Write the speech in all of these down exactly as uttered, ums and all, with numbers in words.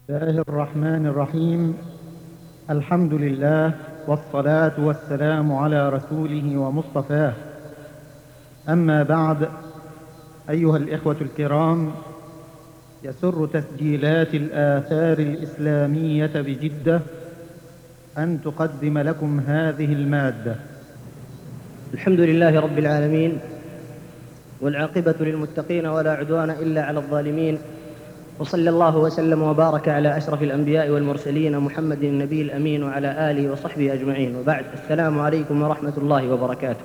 الله الرحمن الرحيم. الحمد لله والصلاة والسلام على رسوله ومصطفاه. أما بعد، أيها الإخوة الكرام، يسر تسجيلات الآثار الإسلامية بجدة أن تقدم لكم هذه المادة. الحمد لله رب العالمين، والعاقبة للمتقين ولا عدوان إلا على الظالمين، وصلى الله وسلم وبارك على أشرف الأنبياء والمرسلين محمد النبي الأمين وعلى آله وصحبه أجمعين، وبعد. السلام عليكم ورحمة الله وبركاته.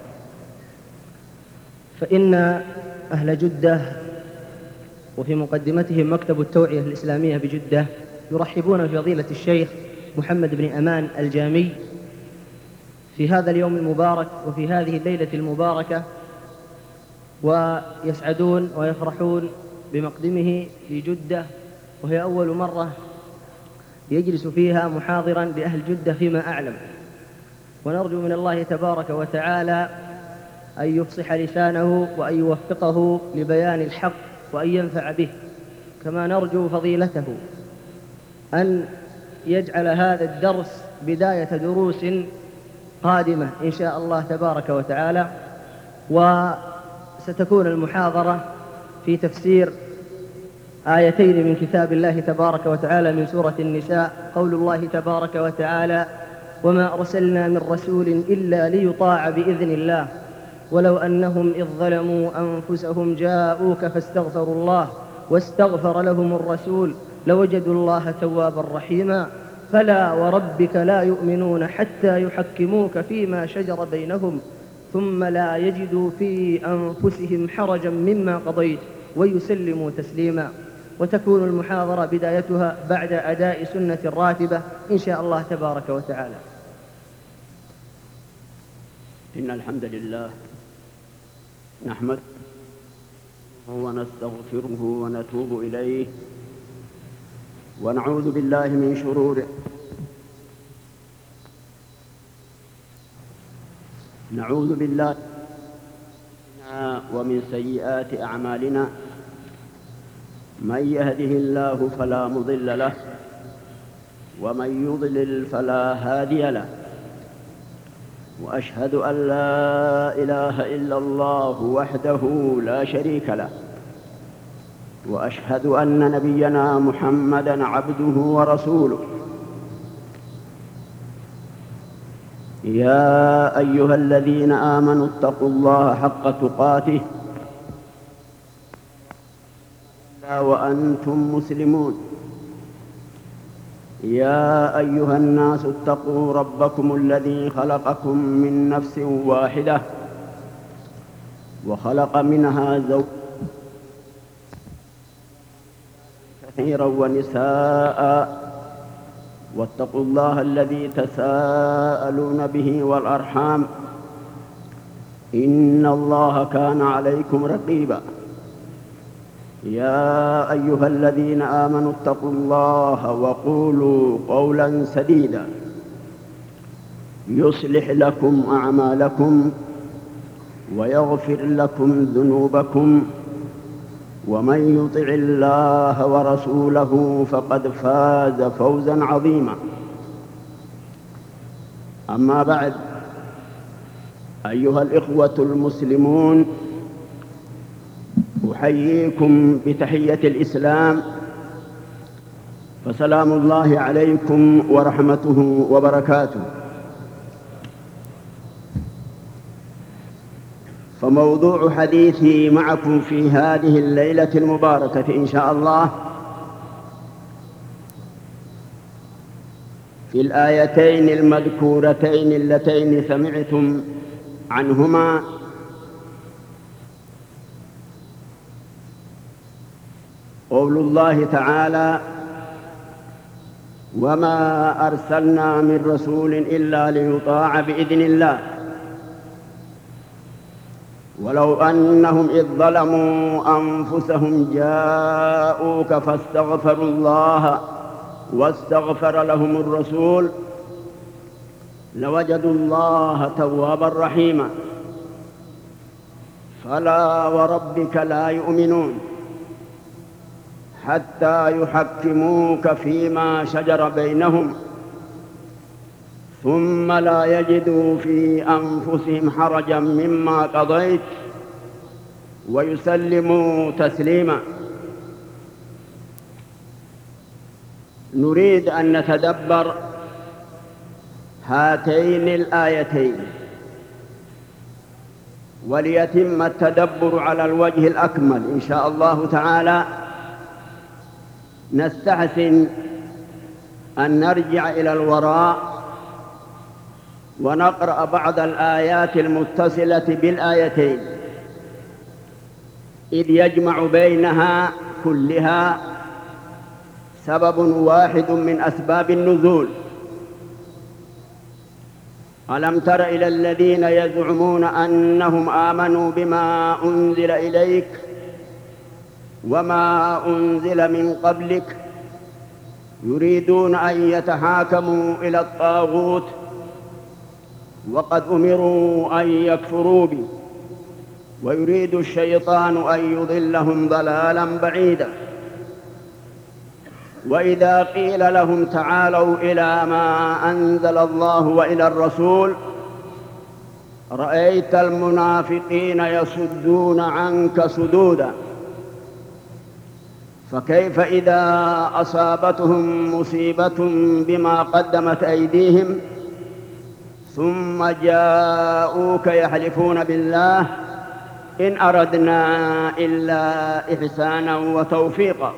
فإن أهل جدة وفي مقدمتهم مكتب التوعية الإسلامية بجدة يرحبون بفضيلة الشيخ محمد بن أمان الجامي في هذا اليوم المبارك وفي هذه الليلة المباركة، ويسعدون ويفرحون بمقدمه في جدة، وهي أول مرة يجلس فيها محاضرا لأهل جدة فيما أعلم. ونرجو من الله تبارك وتعالى أن يفصح لسانه وأن يوفقه لبيان الحق وأن ينفع به، كما نرجو فضيلته أن يجعل هذا الدرس بداية دروس قادمة إن شاء الله تبارك وتعالى. وستكون المحاضرة في تفسير آيتين من كتاب الله تبارك وتعالى من سورة النساء، قول الله تبارك وتعالى: وما أرسلنا من رسول إلا ليطاع بإذن الله ولو أنهم إذ ظلموا أنفسهم جاءوك فاستغفروا الله واستغفر لهم الرسول لوجدوا الله توابا رحيما فلا وربك لا يؤمنون حتى يحكموك فيما شجر بينهم ثم لا يجدوا في أنفسهم حرجا مما قضيت ويسلموا تسليما. وتكون المحاضرة بدايتها بعد أداء سنة الراتبة إن شاء الله تبارك وتعالى. إن الحمد لله نحمده ونستغفره ونتوب إليه، ونعوذ بالله من شرور نعوذ بالله ومن سيئات أعمالنا. من يهده الله فلا مضل له، ومن يضلل فلا هادي له، وأشهد أن لا إله إلا الله وحده لا شريك له، وأشهد أن نبينا محمدًا عبده ورسوله. يا أيها الذين آمنوا اتقوا الله حق تقاته وأنتم مسلمون. يا أيها الناس اتقوا ربكم الذي خلقكم من نفس واحدة وخلق منها زوجها كثيرا ونساء، واتقوا الله الذي تساءلون به والأرحام إن الله كان عليكم رقيبا. يا أيها الذين آمنوا اتقوا الله وقولوا قولا سديدا يصلح لكم أعمالكم ويغفر لكم ذنوبكم، ومن يطع الله ورسوله فقد فاز فوزا عظيما. أما بعد، أيها الإخوة المسلمون، أحييكم بتحية الإسلام، فسلام الله عليكم ورحمته وبركاته. فموضوع حديثي معكم في هذه الليلة المباركة إن شاء الله في الآيتين المذكورتين اللتين سمعتم عنهما، قول الله تعالى: وما أرسلنا من رسول إلا ليطاع بإذن الله ولو أنهم إذ ظلموا أنفسهم جاءوك فاستغفروا الله واستغفر لهم الرسول لوجدوا الله توابا رحيما فلا وربك لا يؤمنون حتى يحكموك فيما شجر بينهم ثم لا يجدوا في أنفسهم حرجا مما قضيت ويسلموا تسليما. نريد أن نتدبر هاتين الآيتين، وليتم التدبر على الوجه الأكمل إن شاء الله تعالى نستحسن أن نرجع إلى الوراء ونقرأ بعض الآيات المتصلة بالآيتين، إذ يجمع بينها كلها سبب واحد من أسباب النزول. ألم تر إلى الذين يزعمون أنهم آمنوا بما أنزل إليك وما أنزل من قبلك يريدون أن يتحاكموا إلى الطاغوت وقد أمروا أن يكفروا به ويريد الشيطان أن يضلهم ضلالا بعيدا. وإذا قيل لهم تعالوا إلى ما أنزل الله وإلى الرسول رأيت المنافقين يصدون عنك صدودا. فكيف إذا أصابتهم مصيبة بما قدمت أيديهم ثم جاءوك يحلفون بالله إن أردنا إلا إحسانا وتوفيقا.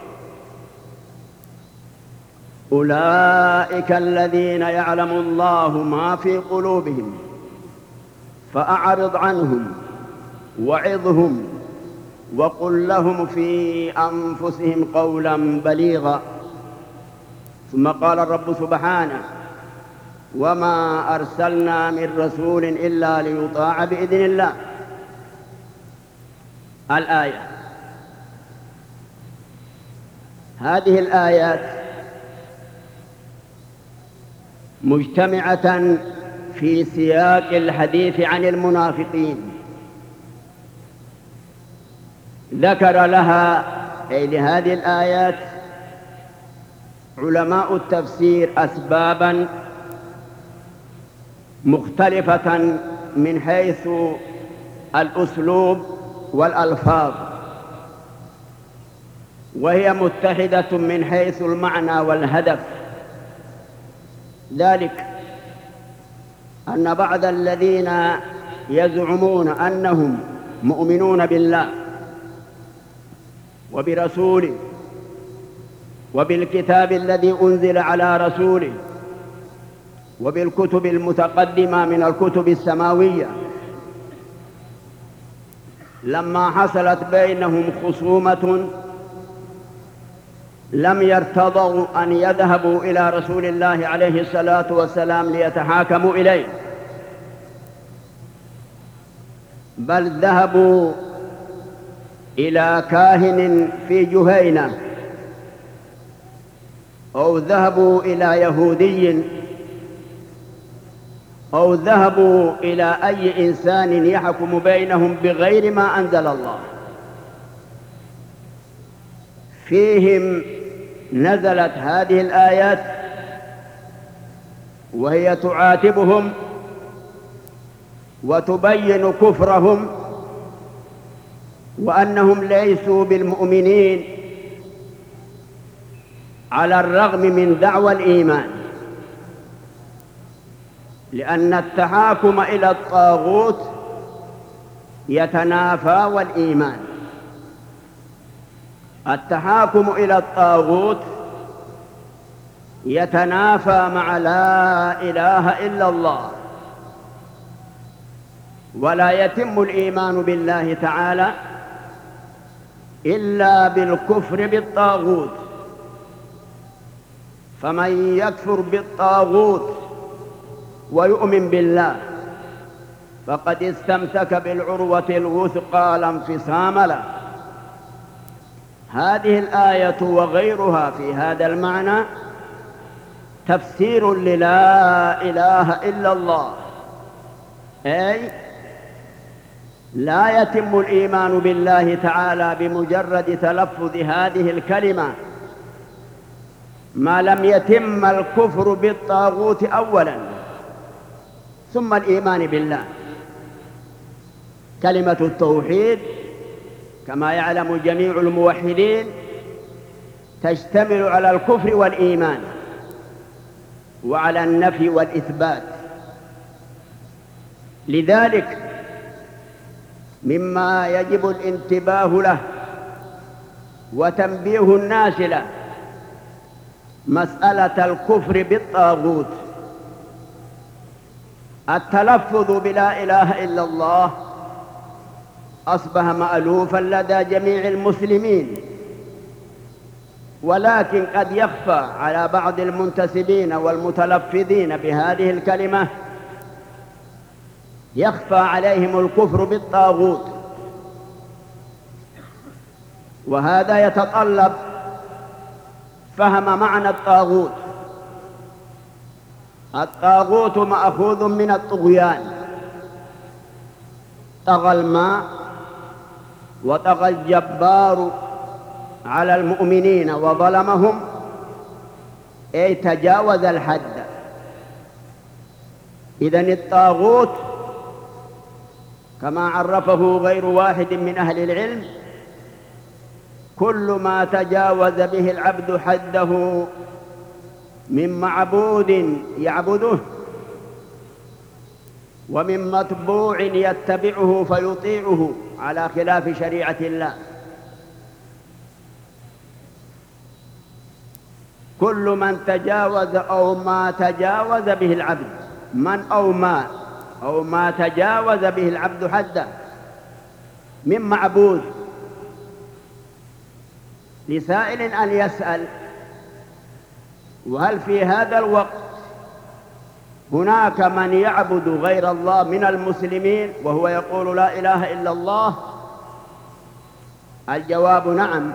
أولئك الذين يعلم الله ما في قلوبهم فأعرض عنهم وعظهم وقل لهم في أنفسهم قولا بليغا. ثم قال الرب سبحانه وما أرسلنا من رسول إلا ليطاع بإذن الله. الآية، هذه الآيات مجتمعة في سياق الحديث عن المنافقين. ذكر لها أي لهذه الآيات علماء التفسير أسبابا مختلفة من حيث الأسلوب والألفاظ، وهي متحدة من حيث المعنى والهدف. ذلك أن بعض الذين يزعمون أنهم مؤمنون بالله وبرسوله وبالكتاب الذي أنزل على رسوله وبالكتب المتقدمة من الكتب السماوية، لما حصلت بينهم خصومة لم يرتضوا أن يذهبوا إلى رسول الله عليه الصلاة والسلام ليتحاكموا إليه، بل ذهبوا إلى كاهن في جهينة أو ذهبوا إلى يهودي أو ذهبوا إلى أي إنسان يحكم بينهم بغير ما أنزل الله. فيهم نزلت هذه الآيات وهي تعاتبهم وتبين كفرهم وأنهم ليسوا بالمؤمنين على الرغم من دعوى الإيمان، لأن التحاكم إلى الطاغوت يتنافى والإيمان. التحاكم إلى الطاغوت يتنافى مع لا إله إلا الله، ولا يتم الإيمان بالله تعالى إلا بالكفر بالطاغوت. فمن يكفر بالطاغوت ويؤمن بالله فقد استمسك بالعروة الوثقى لا انفصام له. هذه الآية وغيرها في هذا المعنى تفسير للا إله إلا الله، أي لا يتم الإيمان بالله تعالى بمجرد تلفظ هذه الكلمة ما لم يتم الكفر بالطاغوت أولا ثم الإيمان بالله. كلمة التوحيد كما يعلم جميع الموحدين تشتمل على الكفر والإيمان وعلى النفي والإثبات. لذلك مما يجب الانتباه له وتنبيه الناس له مسألة الكفر بالطاغوت. التلفظ بلا إله إلا الله أصبح مألوفا لدى جميع المسلمين، ولكن قد يخفى على بعض المنتسبين والمتلفظين بهذه الكلمة، يخفى عليهم الكفر بالطاغوت، وهذا يتطلب فهم معنى الطاغوت. الطاغوت مأخوذ من الطغيان، طغى الماء وطغى الجبار على المؤمنين وظلمهم، أي تجاوز الحد. إذن الطاغوت كما عرفه غير واحد من أهل العلم كل ما تجاوز به العبد حده من معبود يعبده ومن متبوع يتبعه فيطيعه على خلاف شريعة الله. كل من تجاوز أو ما تجاوز به العبد من أو ما أو ما تجاوز به العبد حده من معبود. لسائل أن يسأل: وهل في هذا الوقت هناك من يعبد غير الله من المسلمين وهو يقول لا إله إلا الله؟ الجواب نعم،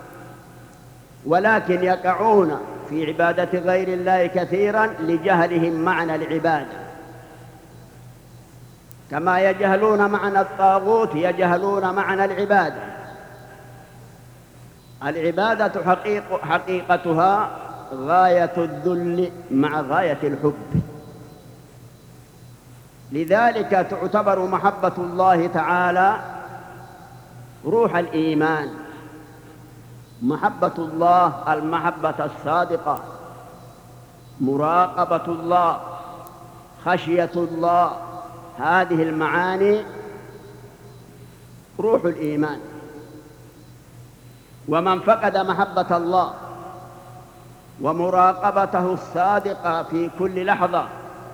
ولكن يقعون في عبادة غير الله كثيرا لجهلهم معنى العبادة، كما يجهلون معنى الطاغوت يجهلون معنى العبادة. العبادة حقيق حقيقتها غاية الذل مع غاية الحب. لذلك تعتبر محبة الله تعالى روح الإيمان. محبة الله المحبة الصادقة، مراقبة الله، خشية الله، هذه المعاني روح الإيمان. ومن فقد محبة الله ومراقبته الصادقة في كل لحظة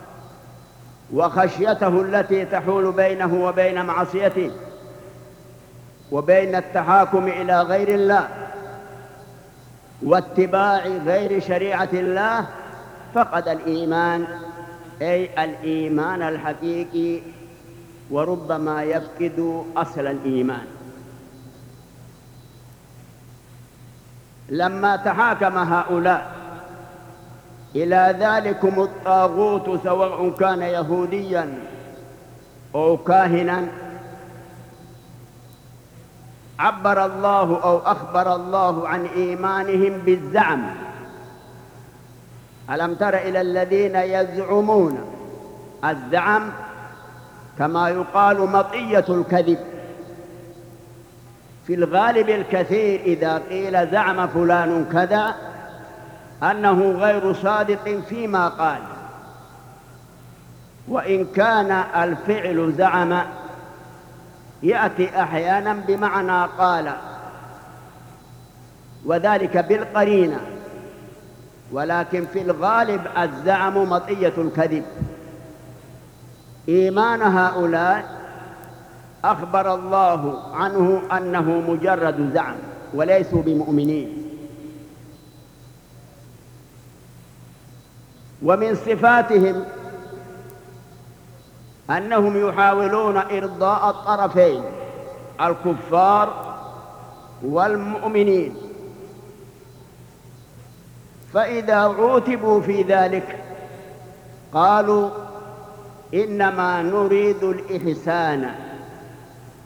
وخشيته التي تحول بينه وبين معصيته وبين التحاكم إلى غير الله واتباع غير شريعة الله فقد الإيمان، أي الإيمان الحقيقي، وربما يفقد أصل الإيمان. لما تحاكم هؤلاء إلى ذلكم الطاغوت سواء كان يهوديا أو كاهنا، عبر الله أو أخبر الله عن إيمانهم بالزعم. ألم تر إلى الذين يزعمون؟ الزعم كما يقال مطية الكذب. في الغالب الكثير إذا قيل زعم فلان كذا أنه غير صادق فيما قال، وإن كان الفعل زعم يأتي أحيانا بمعنى قال، وذلك بالقرينة، ولكن في الغالب الزعم مطية الكذب. إيمان هؤلاء أخبر الله عنه أنه مجرد زعم وليسوا بمؤمنين. ومن صفاتهم أنهم يحاولون إرضاء الطرفين الكفار والمؤمنين، فإذا عوتبوا في ذلك قالوا إنما نريد الإحسان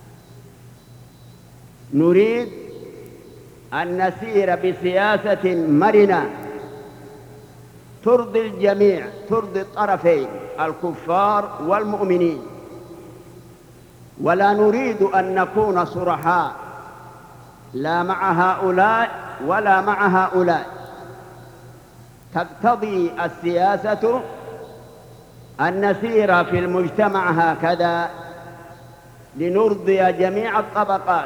نريد أن نسير بسياسة مرنة ترضي الجميع، ترضي الطرفين الكفار والمؤمنين، ولا نريد أن نكون صرحاء لا مع هؤلاء ولا مع هؤلاء. تقتضي السياسة أن نسير في المجتمع هكذا لنرضي جميع الطبقات.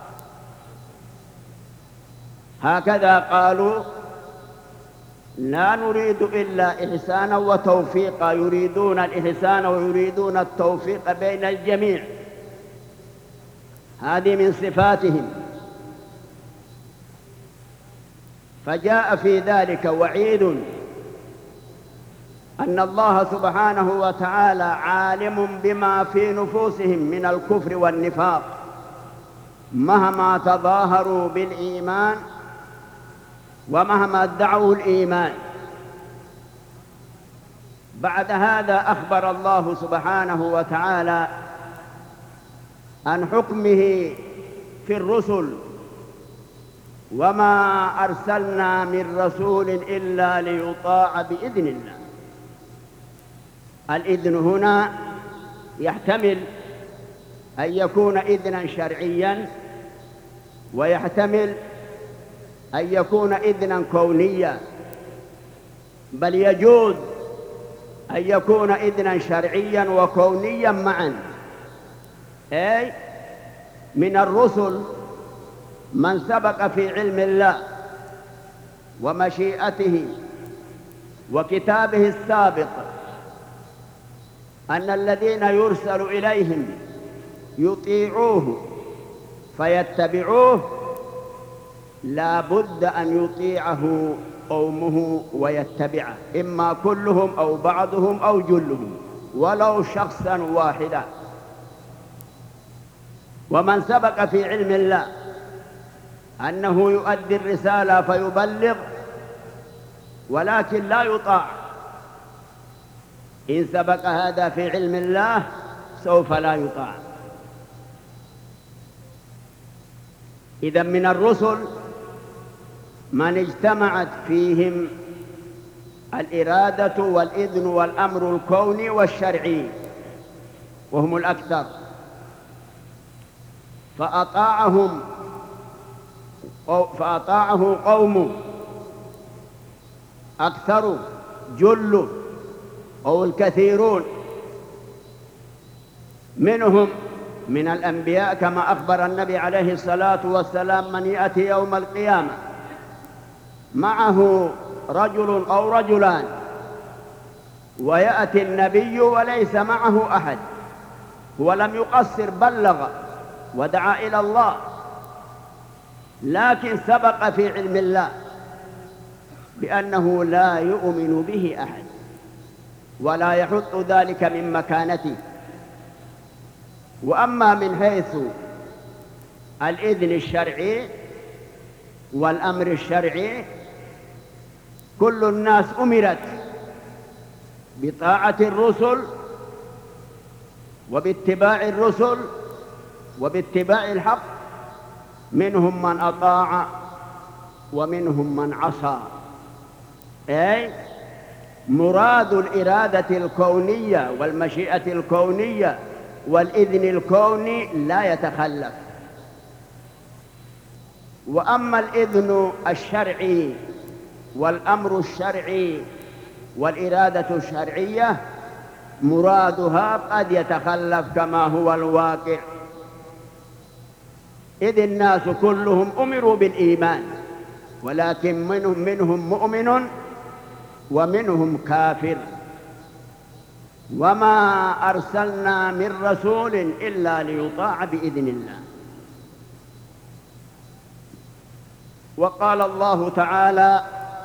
هكذا قالوا: لا نريد إلا إحسانا وتوفيقا، يريدون الإحسان ويريدون التوفيق بين الجميع، هذه من صفاتهم. فجاء في ذلك وعيد أن الله سبحانه وتعالى عالم بما في نفوسهم من الكفر والنفاق مهما تظاهروا بالإيمان ومهما ادعوا الإيمان. بعد هذا أخبر الله سبحانه وتعالى عن حكمه في الرسل: وما أرسلنا من رسول إلا ليطاع بإذن الله. الإذن هنا يحتمل أن يكون إذنا شرعيا، ويحتمل أن يكون إذنا كونيا، بل يجوز أن يكون إذنا شرعيا وكونيا معا. أي من الرسل من سبق في علم الله ومشيئته وكتابه السابق أن الذين يرسل إليهم يطيعوه فيتبعوه، لا بد أن يطيعه قومه ويتبعه، إما كلهم أو بعضهم أو جلهم ولو شخصا واحدا. ومن سبق في علم الله أنه يؤدي الرسالة فيبلغ ولكن لا يطاع، إن سبق هذا في علم الله سوف لا يطاع. إذن من الرسل من اجتمعت فيهم الإرادة والإذن والأمر الكوني والشرعي، وهم الأكثر، فأطاعهم فأطاعه قوم أكثر جل أو الكثيرون منهم من الأنبياء، كما أخبر النبي عليه الصلاة والسلام: من يأتي يوم القيامة معه رجل أو رجلان ويأتي النبي وليس معه أحد، هو لم يقصر، بلغ ودعا إلى الله، لكن سبق في علم الله بأنه لا يؤمن به أحد ولا يحط ذلك من مكانته. وأما من حيث الإذن الشرعي والأمر الشرعي، كل الناس أمرت بطاعة الرسل وباتباع الرسل وباتباع الحق، منهم من أطاع ومنهم من عصى. أي مراد الإرادة الكونية والمشيئة الكونية والإذن الكوني لا يتخلف. وأما الإذن الشرعي والأمر الشرعي والإرادة الشرعية مرادها قد يتخلف كما هو الواقع، إذ الناس كلهم أمروا بالإيمان، ولكن منهم, منهم مؤمن ومنهم كافر. وما أرسلنا من رسول إلا ليطاع بإذن الله. وقال الله تعالى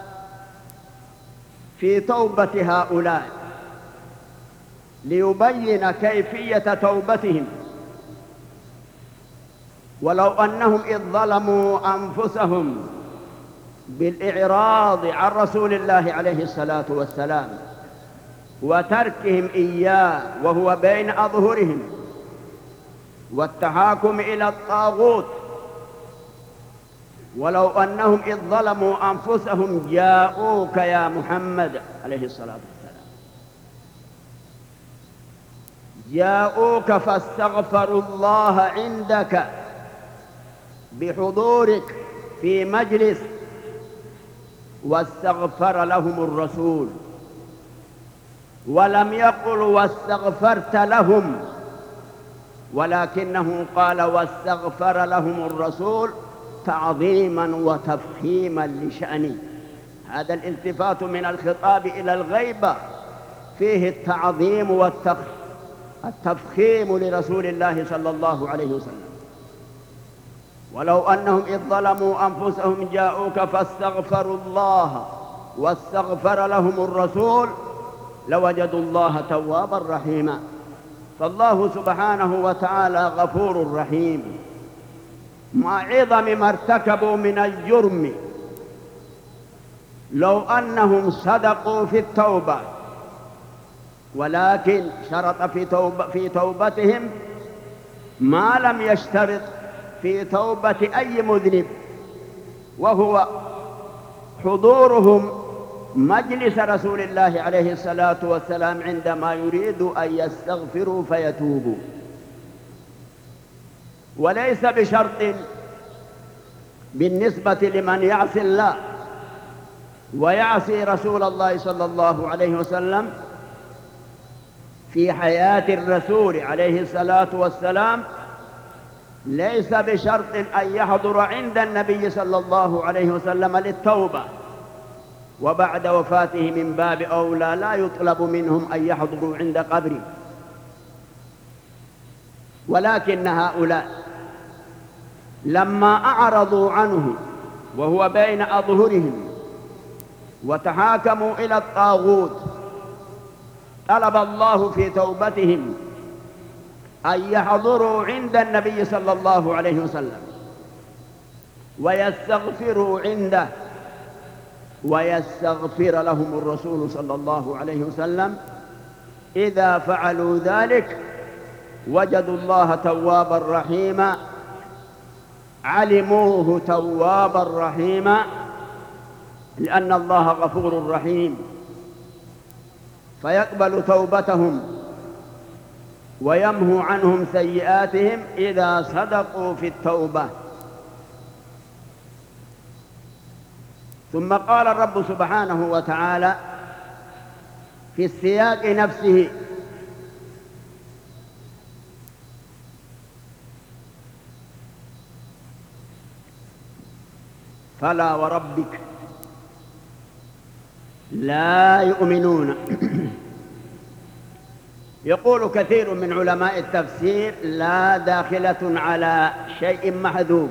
في توبة هؤلاء ليبين كيفية توبتهم: ولو أنهم إذ ظلموا أنفسهم بالإعراض عن رسول الله عليه الصلاة والسلام وتركهم إياه وهو بين أظهرهم والتحاكم إلى الطاغوت ولو أنهم إذ ظلموا أنفسهم جاءوك يا محمد عليه الصلاة والسلام، جاءوك فاستغفروا الله عندك بحضورك في مجلس واستغفر لهم الرسول، ولم يقل واستغفرت لهم، ولكنه قال واستغفر لهم الرسول تعظيما وتفخيما لشأنه. هذا الالتفات من الخطاب إلى الغيبة فيه التعظيم والتفخيم لرسول الله صلى الله عليه وسلم. ولو أنهم إذ ظلموا أنفسهم جاءوك فاستغفروا الله واستغفر لهم الرسول لوجدوا الله توابا رحيما. فالله سبحانه وتعالى غفور رحيم، مع عظم ما ارتكبوا من الجرم. لو أنهم صدقوا في التوبة، ولكن شرط في, توبة في توبتهم ما لم يشترط في توبة أي مذنب، وهو حضورهم مجلس رسول الله عليه الصلاة والسلام عندما يريد أن يستغفروا فيتوبوا. وليس بشرط بالنسبة لمن يعصي الله ويعصي رسول الله صلى الله عليه وسلم في حياة الرسول عليه الصلاة والسلام، ليس بشرط أن يحضر عند النبي صلى الله عليه وسلم للتوبة، وبعد وفاته من باب أولى لا يطلب منهم أن يحضروا عند قبره. ولكن هؤلاء لما أعرضوا عنه وهو بين أظهرهم وتحاكموا إلى الطاغوت، طلب الله في توبتهم أن يحضروا عند النبي صلى الله عليه وسلم ويستغفروا عنده ويستغفر لهم الرسول صلى الله عليه وسلم. إذا فعلوا ذلك وجدوا الله توابا رحيما، علموه توابا رحيما، لأن الله غفور رحيم، فيقبل توبتهم ويمحو عنهم سيئاتهم إذا صدقوا في التوبة. ثم قال الرب سبحانه وتعالى في السياق نفسه: فلا وربك لا يؤمنون. يقول كثير من علماء التفسير: لا داخلة على شيء محذوف،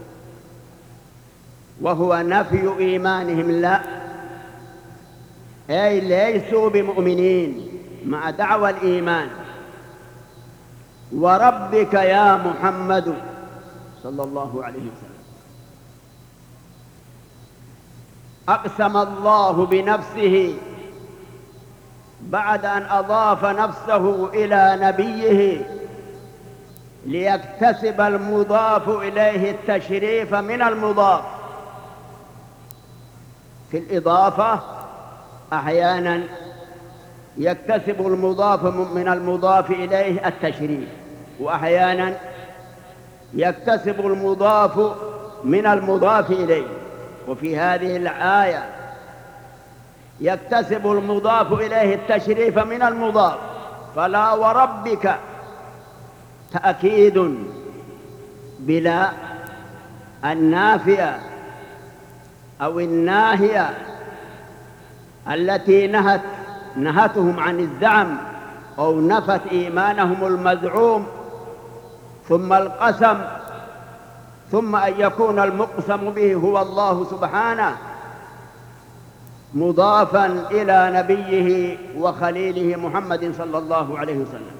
وهو نفي إيمانهم، لا، أي ليسوا بمؤمنين مع دعوى الإيمان. وربك يا محمد صلى الله عليه وسلم، أقسم الله بنفسه بعد أن أضاف نفسه إلى نبيه ليكتسب المضاف إليه التشريف من المضاف. في الإضافة أحيانا يكتسب المضاف من المضاف إليه التشريف، وأحيانا يكتسب المضاف من المضاف إليه. وفي هذه الآية يكتسب المضاف إليه التشريف من المضاف. فلا وربك تأكيد بلا النافية أو الناهية التي نهت نهتهم عن الزعم أو نفت إيمانهم المزعوم، ثم القسم، ثم أن يكون المقسم به هو الله سبحانه مضافا إلى نبيه وخليله محمد صلى الله عليه وسلم.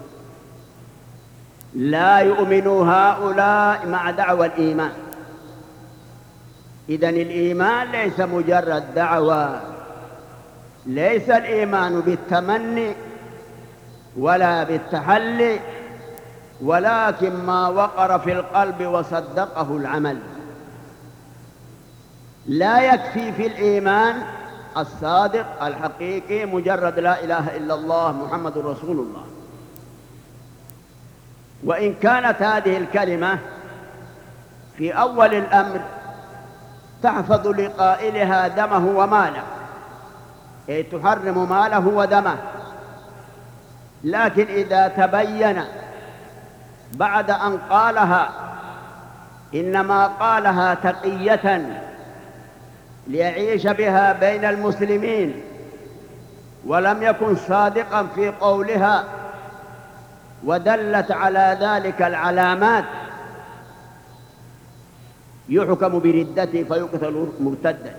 لا يؤمن هؤلاء مع دعوى الإيمان. إذن الإيمان ليس مجرد دعوى، ليس الإيمان بالتمني ولا بالتحلي، ولكن ما وقر في القلب وصدقه العمل. لا يكفي في الإيمان الصادق الحقيقي مجرد لا إله إلا الله محمد رسول الله. وإن كانت هذه الكلمة في أول الأمر تحفظ لقائلها دمه وماله، أي تحرم ماله ودمه، لكن إذا تبين بعد أن قالها إنما قالها تقية ليعيش بها بين المسلمين ولم يكن صادقا في قولها ودلت على ذلك العلامات، يحكم بردته فيقتل مرتدا.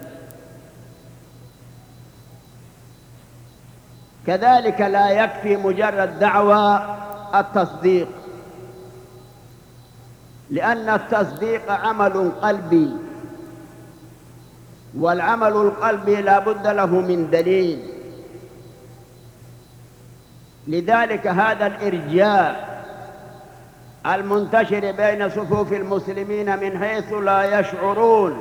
كذلك لا يكفي مجرد دعوى التصديق، لأن التصديق عمل قلبي، والعمل القلبي لا بد له من دليل. لذلك هذا الإرجاء المنتشر بين صفوف المسلمين من حيث لا يشعرون،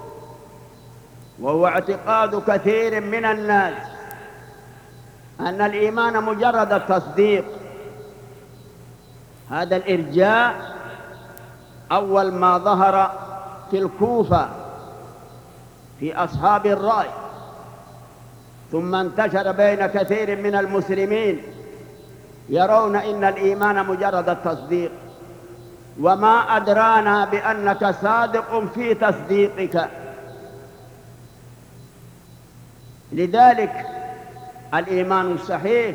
وهو اعتقاد كثير من الناس أن الإيمان مجرد التصديق، هذا الإرجاء أول ما ظهر في الكوفة في أصحاب الرأي، ثم انتشر بين كثير من المسلمين يرون إن الإيمان مجرد التصديق، وما أدرانا بأنك صادق في تصديقك. لذلك الإيمان الصحيح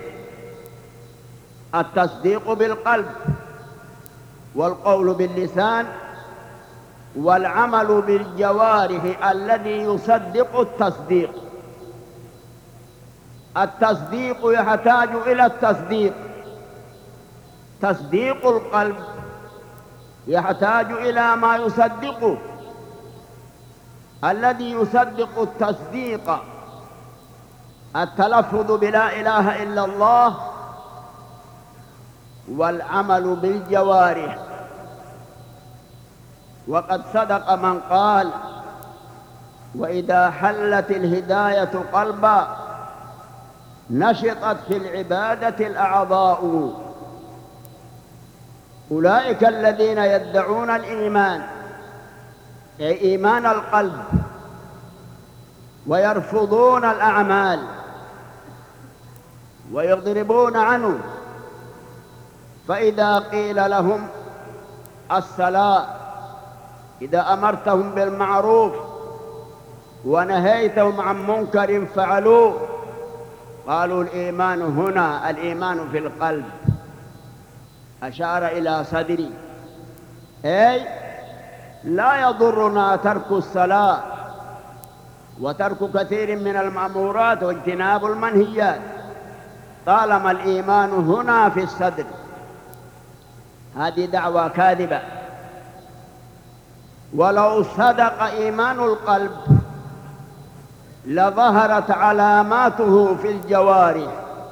التصديق بالقلب والقول باللسان والعمل بالجوارح الذي يصدق التصديق. التصديق يحتاج إلى التصديق، تصديق القلب يحتاج إلى ما يصدقه. الذي يصدق التصديق التلفظ بلا إله إلا الله والعمل بالجوارح. وقد صدق من قال: وإذا حلت الهداية قلبا نشطت في العبادة الأعضاء. أولئك الذين يدعون الإيمان، أي إيمان القلب، ويرفضون الأعمال ويضربون عنه، فإذا قيل لهم الصلاة، إذا أمرتهم بالمعروف ونهيتهم عن منكر فعلوه، قالوا الإيمان هنا الإيمان في القلب، أشار إلى صدري، أي لا يضرنا ترك الصلاة وترك كثير من المأمورات واجتناب المنهيات طالما الإيمان هنا في الصدر. هذه دعوة كاذبة. ولو صدق إيمان القلب لظهرت علاماته في الجوارح.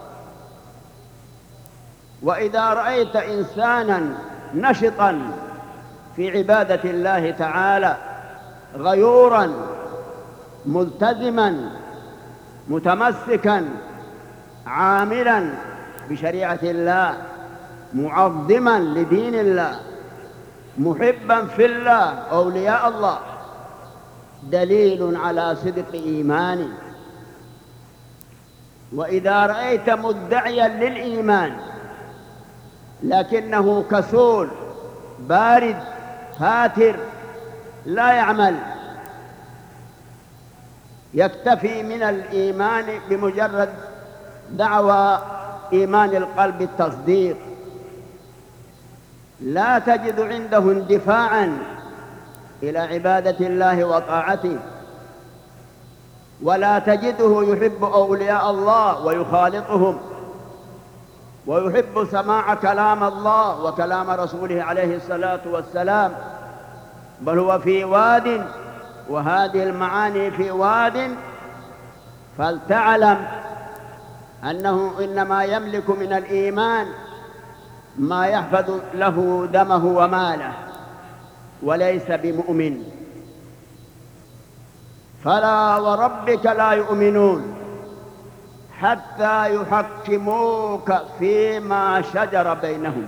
وإذا رأيت إنسانا نشطا في عبادة الله تعالى، غيورا ملتزما متمسكا عاملا بشريعة الله، معظما لدين الله، محبا في الله، أولياء الله، دليل على صدق إيمانه. وإذا رأيت مدعيا للإيمان لكنه كسول بارد فاتر لا يعمل، يكتفي من الإيمان بمجرد دعوى إيمان القلب التصديق، لا تجد عنده اندفاعا إلى عبادة الله وطاعته، ولا تجده يحب أولياء الله ويخالطهم، ويحب سماع كلام الله وكلام رسوله عليه الصلاة والسلام، بل هو في واد، وهذه المعاني في واد، فلتعلم أنه إنما يملك من الإيمان ما يحفظ له دمه وماله، وليس بمؤمن. فلا وربك لا يؤمنون حتى يحكموك فيما شجر بينهم،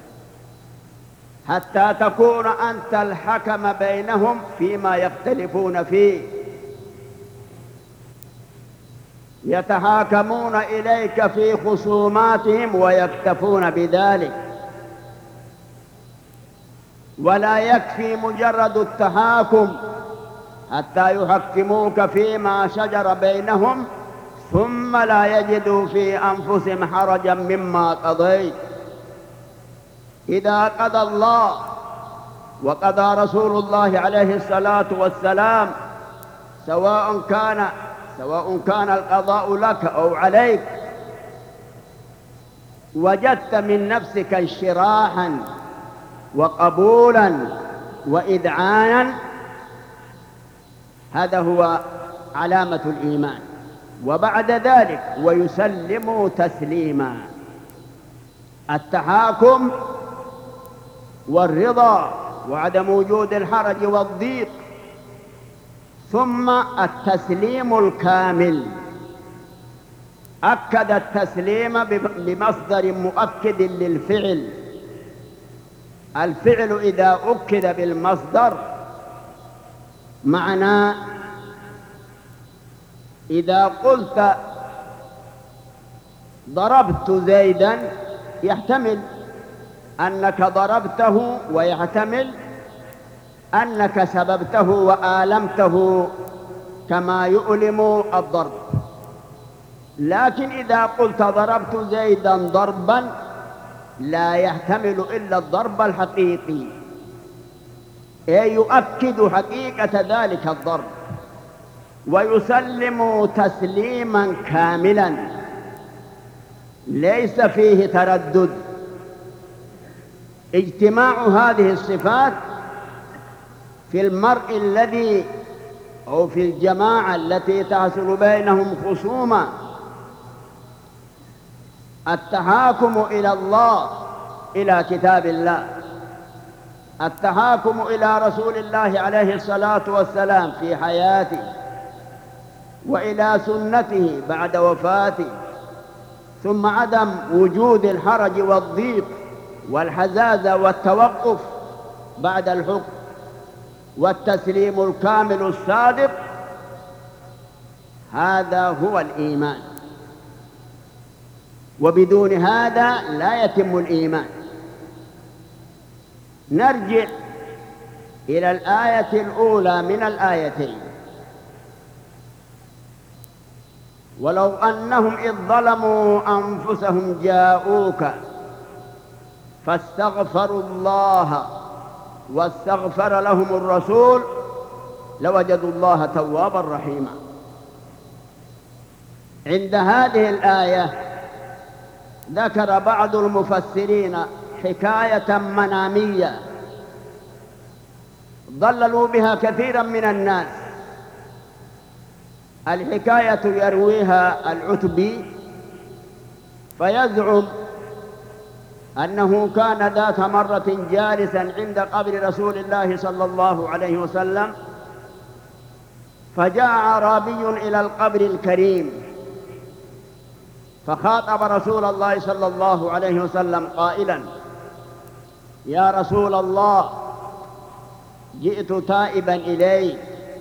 حتى تكون أنت الحكم بينهم فيما يختلفون فيه. يتحاكمون إليك في خصوماتهم ويكتفون بذلك، ولا يكفي مجرد التحاكم حتى يحكموك فيما شجر بينهم ثم لا يجدوا في أنفسهم حرجا مما قضيت. إذا قضى الله وقضى رسول الله عليه الصلاة والسلام، سواء كان سواء كان القضاء لك أو عليك، وجدت من نفسك انشراحا وقبولا وإذعانا، هذا هو علامة الإيمان. وبعد ذلك ويسلموا تسليما، التحاكم والرضا وعدم وجود الحرج والضيق، ثم التسليم الكامل. أكد التسليم بمصدر مؤكد للفعل. الفعل إذا أكد بالمصدر معناه إذا قلت ضربت زيدا يحتمل أنك ضربته، ويحتمل أنك سببته وآلمته كما يؤلم الضرب. لكن إذا قلت ضربت زيدا ضربا لا يحتمل إلا الضرب الحقيقي، أي يؤكد حقيقة ذلك الضرب. ويسلم تسليما كاملا ليس فيه تردد. اجتماع هذه الصفات في المرء الذي أو في الجماعة التي تحصل بينهم خصومة، التحاكم إلى الله، إلى كتاب الله، التحاكم إلى رسول الله عليه الصلاة والسلام في حياته، وإلى سنته بعد وفاته، ثم عدم وجود الحرج والضيق والحزازة والتوقف بعد الحكم، والتسليم الكامل الصادق، هذا هو الإيمان. وبدون هذا لا يتم الإيمان. نرجع إلى الآية الأولى من الآيتين: ولو أنهم إذ ظلموا أنفسهم جاءوك فاستغفروا الله واستغفر لهم الرسول لوجدوا الله توابا رحيما. عند هذه الآية ذكر بعض المفسرين حكاية منامية ضللوا بها كثيرا من الناس. الحكاية يرويها العتبي فيزعم أنه كان ذات مرة جالسا عند قبر رسول الله صلى الله عليه وسلم، فجاء أعرابي إلى القبر الكريم فخاطب رسول الله صلى الله عليه وسلم قائلا: يا رسول الله، جئت تائبا إليك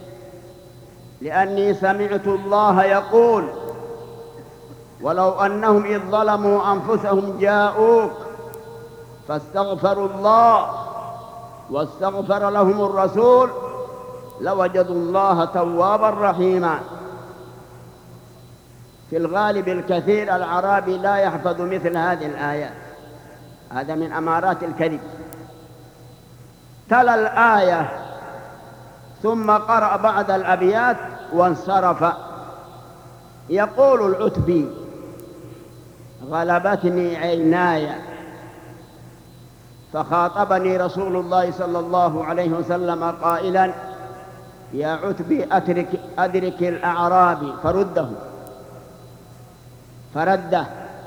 لأني سمعت الله يقول: ولو أنهم إذ ظلموا أنفسهم جاءوك فاستغفروا الله واستغفر لهم الرسول لوجدوا الله توابا رحيما. في الغالب الكثير الأعرابي لا يحفظ مثل هذه الآيات، هذا من أمارات الكذب. تلا الآية ثم قرأ بعض الأبيات وانصرف. يقول العتبي: غلبتني عيناي فخاطبني رسول الله صلى الله عليه وسلم قائلا: يا عتبي أدرك, أدرك الأعرابي فرده، فرده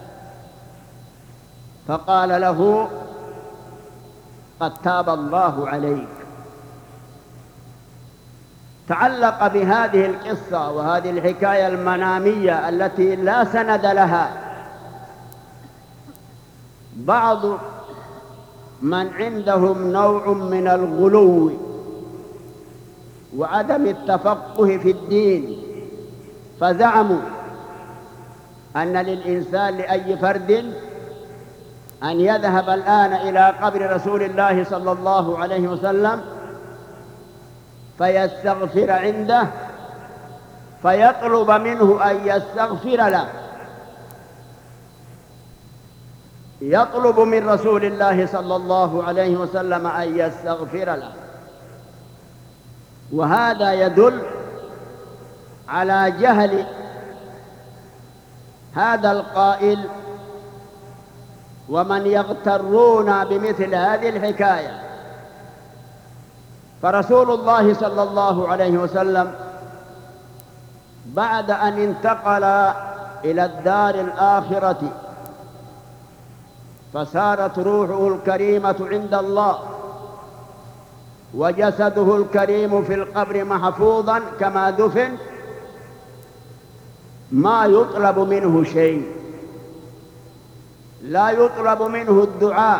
فقال له: قد تاب الله عليك. تعلق بهذه القصة وهذه الحكاية المنامية التي لا سند لها بعض من عندهم نوع من الغلو وعدم التفقه في الدين، فزعموا أن للإنسان لأي فرد أن يذهب الآن إلى قبر رسول الله صلى الله عليه وسلم فيستغفر عنده، فيطلب منه أن يستغفر له، يطلب من رسول الله صلى الله عليه وسلم أن يستغفر له. وهذا يدل على جهل هذا القائل ومن يغترون بمثل هذه الحكاية. فرسول الله صلى الله عليه وسلم بعد أن انتقل إلى الدار الآخرة فسارت روحه الكريمة عند الله وجسده الكريم في القبر محفوظا كما دفن، ما يطلب منه شيء، لا يطلب منه الدعاء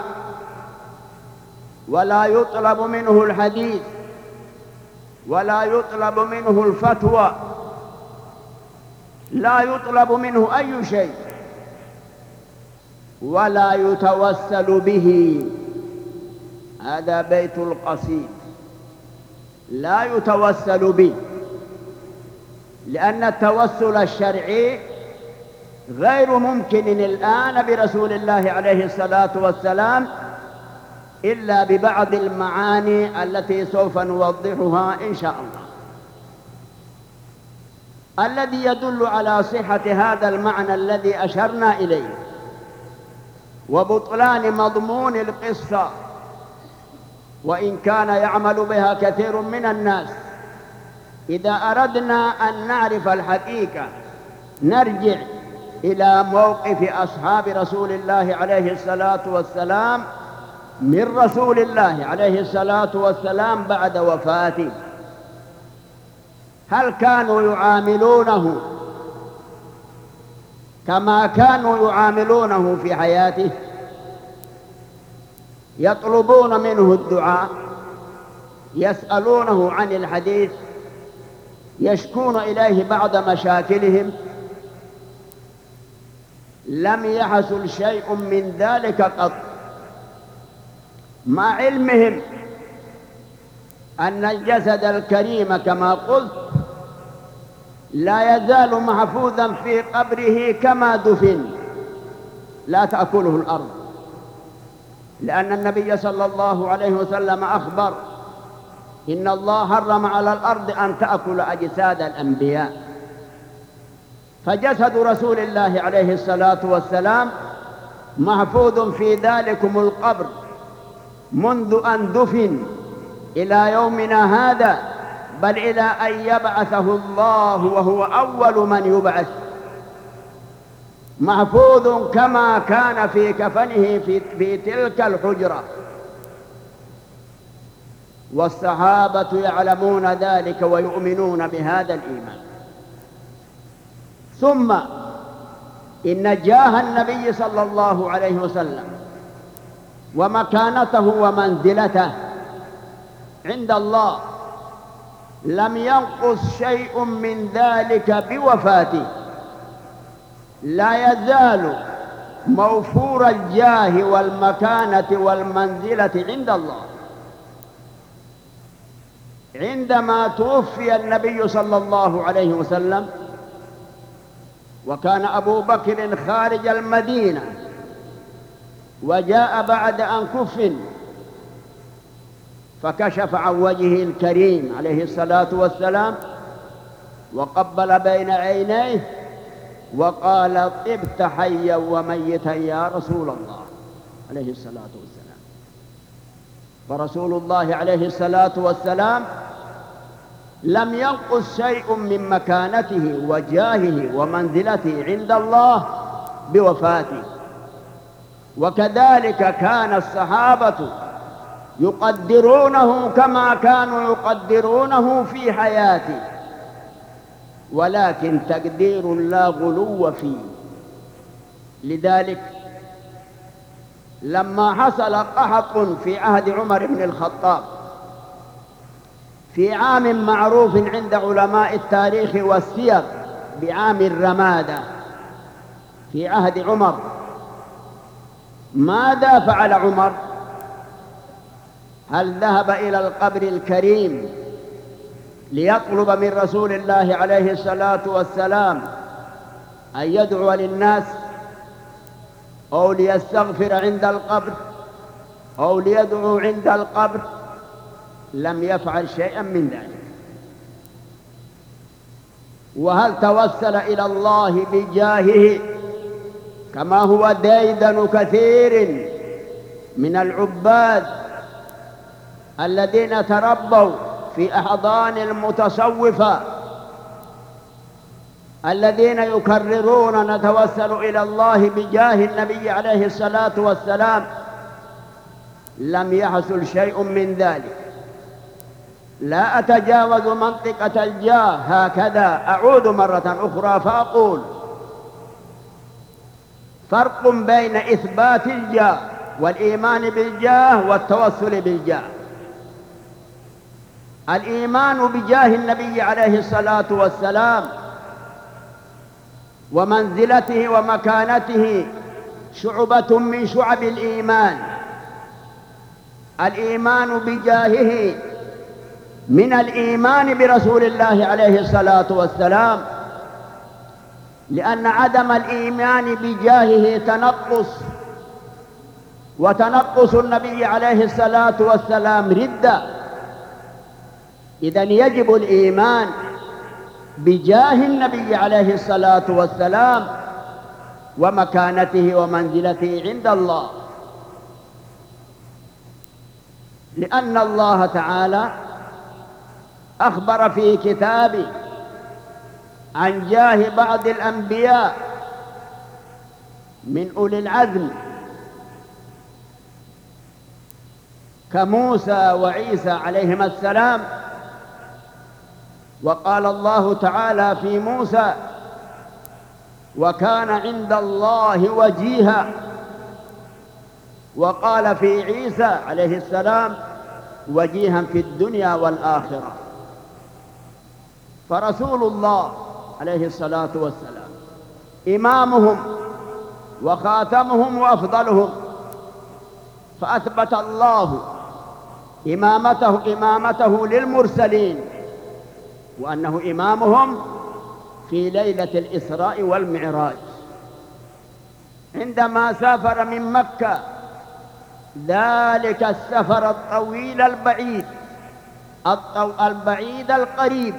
ولا يطلب منه الحديث ولا يطلب منه الفتوى، لا يطلب منه أي شيء، ولا يتوسل به. هذا بيت القصيد، لا يتوسل به، لأن التوسل الشرعي غير ممكن الآن برسول الله عليه الصلاة والسلام إلا ببعض المعاني التي سوف نوضحها إن شاء الله. الذي يدل على صحة هذا المعنى الذي أشرنا إليه وبطلان مضمون القصة، وإن كان يعمل بها كثير من الناس، إذا أردنا أن نعرف الحقيقة نرجع إلى موقف أصحاب رسول الله عليه الصلاة والسلام من رسول الله عليه الصلاة والسلام بعد وفاته. هل كانوا يعاملونه كما كانوا يعاملونه في حياته؟ يطلبون منه الدعاء، يسألونه عن الحديث، يشكون إليه بعض مشاكلهم. لم يحصل شيء من ذلك قط، مع علمهم أن الجسد الكريم كما قلت لا يزال محفوظا في قبره كما دفن، لا تأكله الأرض، لأن النبي صلى الله عليه وسلم أخبر إن الله حرم على الأرض أن تأكل أجساد الأنبياء. فجسد رسول الله عليه الصلاة والسلام محفوظ في ذلكم القبر منذ أن دفن إلى يومنا هذا، بل إلى أن يبعثه الله وهو أول من يبعث، محفوظ كما كان في كفنه في, في تلك الحجرة. والصحابة يعلمون ذلك ويؤمنون بهذا الإيمان. ثم إن جاه النبي صلى الله عليه وسلم ومكانته ومنزلته عند الله لم ينقص شيء من ذلك بوفاته، لا يزال موفور الجاه والمكانة والمنزلة عند الله. عندما توفي النبي صلى الله عليه وسلم وكان أبو بكر خارج المدينة وجاء بعد أن كفن، فكشف عن وجهه الكريم عليه الصلاة والسلام وقبل بين عينيه وقال: طبت حيا وميتا يا رسول الله عليه الصلاة والسلام. فرسول الله عليه الصلاة والسلام لم ينقص شيء من مكانته وجاهه ومنزلته عند الله بوفاته. وكذلك كان الصحابة يقدرونه كما كانوا يقدرونه في حياته، ولكن تقدير لا غلو فيه. لذلك لما حصل قحط في عهد عمر بن الخطاب في عام معروف عند علماء التاريخ والسير بعام الرمادة في عهد عمر، ماذا فعل عمر؟ هل ذهب إلى القبر الكريم ليطلب من رسول الله عليه الصلاة والسلام أن يدعو للناس، أو ليستغفر عند القبر، أو ليدعو عند القبر؟ لم يفعل شيئا من ذلك. وهل توسل إلى الله بجاهه كما هو ديدن كثير من العباد الذين تربوا في أحضان المتصوفة الذين يكررون نتوسل إلى الله بجاه النبي عليه الصلاة والسلام؟ لم يحصل شيء من ذلك. لا أتجاوز منطقة الجاه هكذا، أعود مرة أخرى فأقول: فرق بين إثبات الجاه والإيمان بالجاه والتوسل بالجاه. الإيمان بجاه النبي عليه الصلاة والسلام ومنزلته ومكانته شعبة من شعب الإيمان. الإيمان بجاهه من الإيمان برسول الله عليه الصلاة والسلام، لأن عدم الإيمان بجاهه تنقص، وتنقص النبي عليه الصلاة والسلام ردة. إذن يجب الإيمان بجاه النبي عليه الصلاة والسلام ومكانته ومنزلته عند الله، لأن الله تعالى أخبر في كتابه عن جاه بعض الأنبياء من أولي العزم كموسى وعيسى عليهما السلام. وقال الله تعالى في موسى: وكان عند الله وجيها. وقال في عيسى عليه السلام: وجيها في الدنيا والآخرة. فرسول الله عليه الصلاة والسلام إمامهم وخاتمهم وأفضلهم، فأثبت الله إمامته إمامته للمرسلين، وأنه إمامهم في ليلة الإسراء والمعراج عندما سافر من مكة ذلك السفر الطويل البعيد البعيد القريب،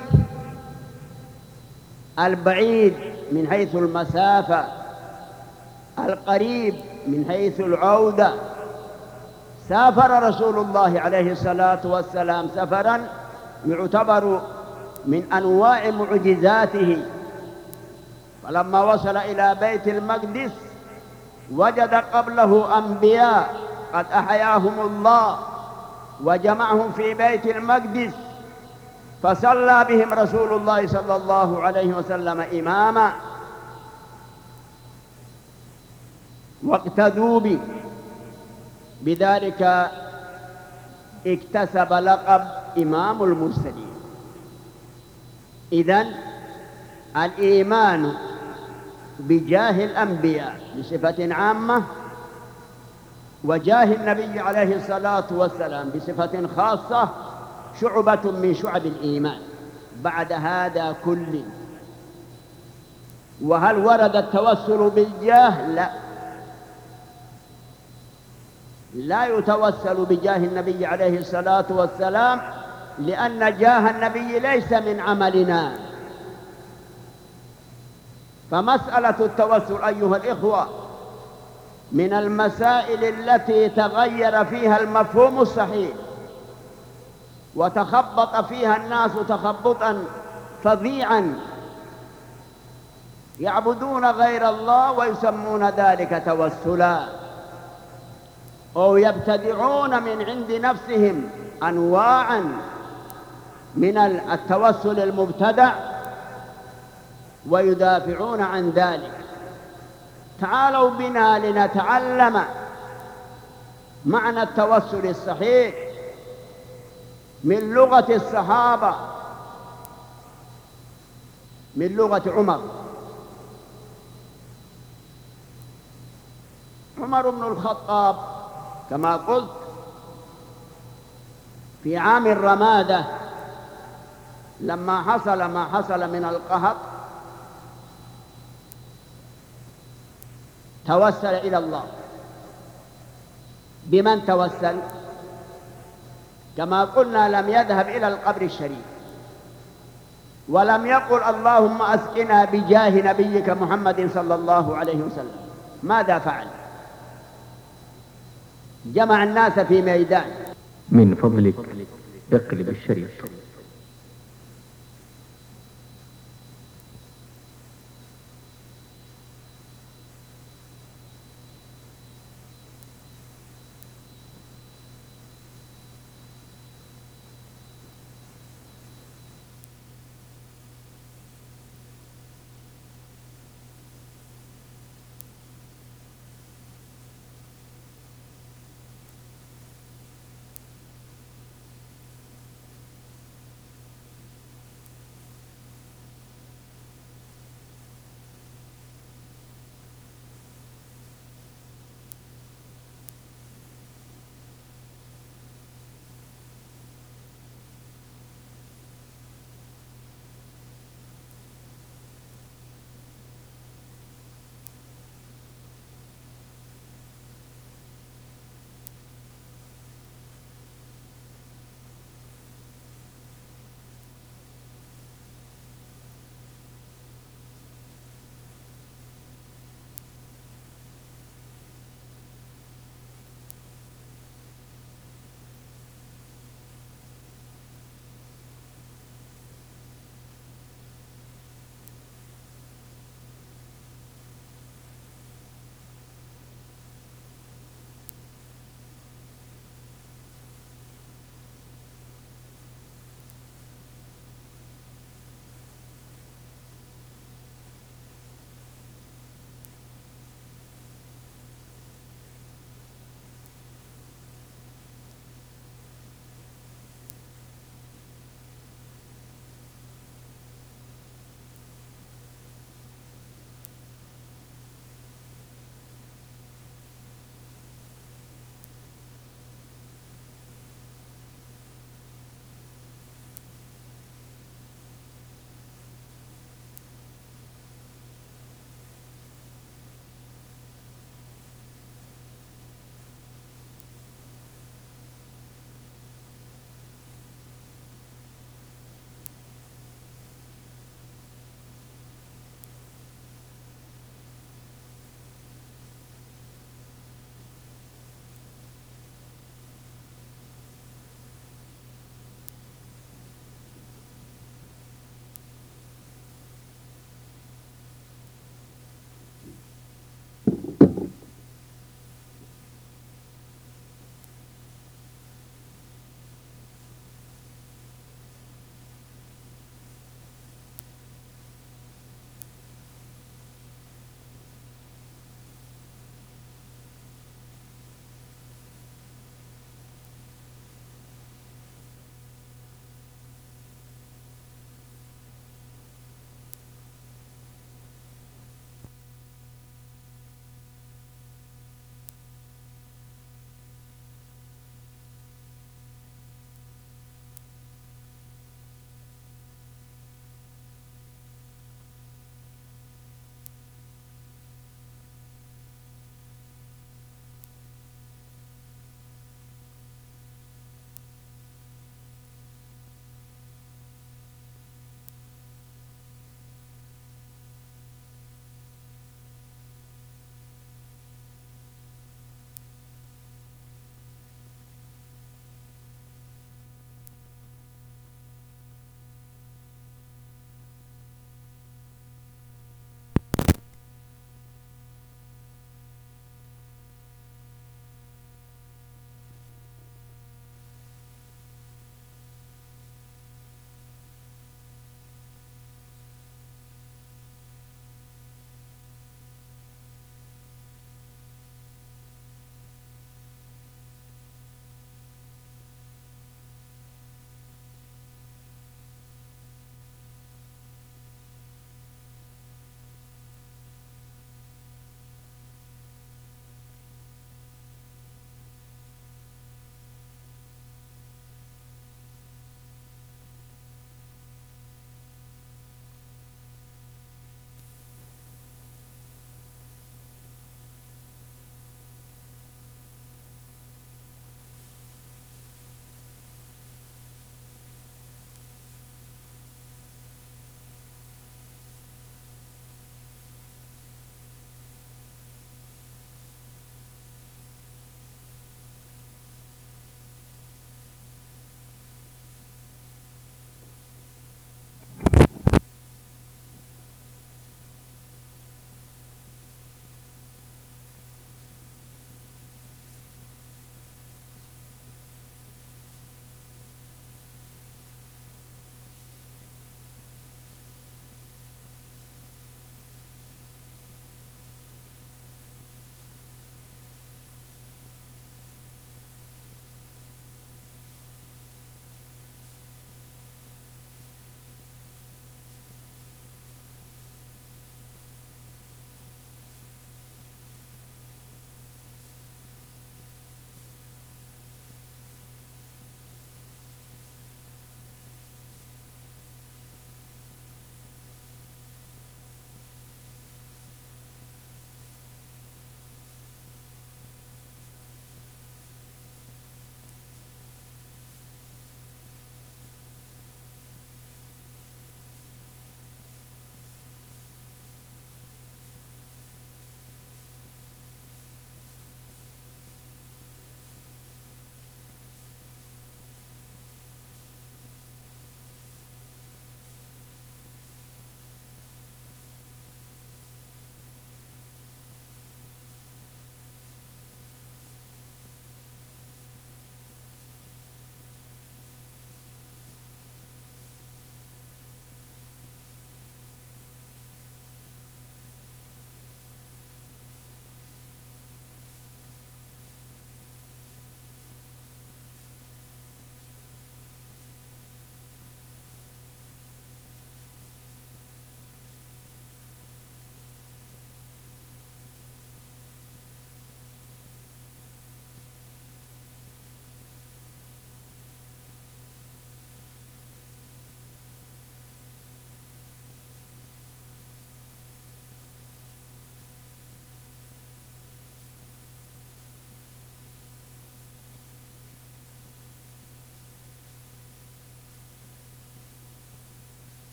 البعيد من حيث المسافة، القريب من حيث العودة. سافر رسول الله عليه الصلاة والسلام سفرا يعتبر من أنواع معجزاته. فلما وصل إلى بيت المقدس وجد قبله أنبياء قد أحياهم الله وجمعهم في بيت المقدس، فصلى بهم رسول الله صلى الله عليه وسلم إماما، واقتدوا به. بذلك اكتسب لقب إمام المرسلين. إذن الإيمان بجاه الأنبياء بصفة عامة، وجاه النبي عليه الصلاة والسلام بصفة خاصة، شعبة من شعب الإيمان بعد هذا كله. وهل ورد التوسل بالجاه؟ لا، لا يتوسل بجاه النبي عليه الصلاة والسلام، لأن جاه النبي ليس من عملنا. فمسألة التوسل أيها الإخوة من المسائل التي تغير فيها المفهوم الصحيح، وتخبط فيها الناس تخبطا فظيعا، يعبدون غير الله ويسمون ذلك توسلا. أو يبتدعون من عند نفسهم أنواعا من التوسل المبتدع ويدافعون عن ذلك. تعالوا بنا لنتعلم معنى التوسل الصحيح من لغة الصحابة، من لغة عمر. عمر بن الخطاب كما قلت في عام الرمادة لما حصل ما حصل من القهط توسل إلى الله. بمن توسل؟ كما قلنا لم يذهب إلى القبر الشريف ولم يقل اللهم أسقنا بجاه نبيك محمد صلى الله عليه وسلم. ماذا فعل؟ جمع الناس في ميدان. من فضلك اقلب الشريف.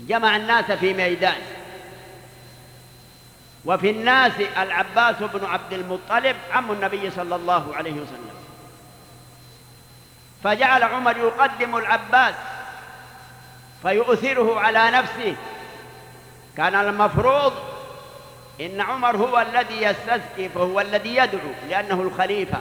جمع الناس في ميدان، وفي الناس العباس بن عبد المطلب عم النبي صلى الله عليه وسلم، فجعل عمر يقدم العباس فيؤثره على نفسه. كان المفروض إن عمر هو الذي يستزكي، فهو الذي يدعو لأنه الخليفة،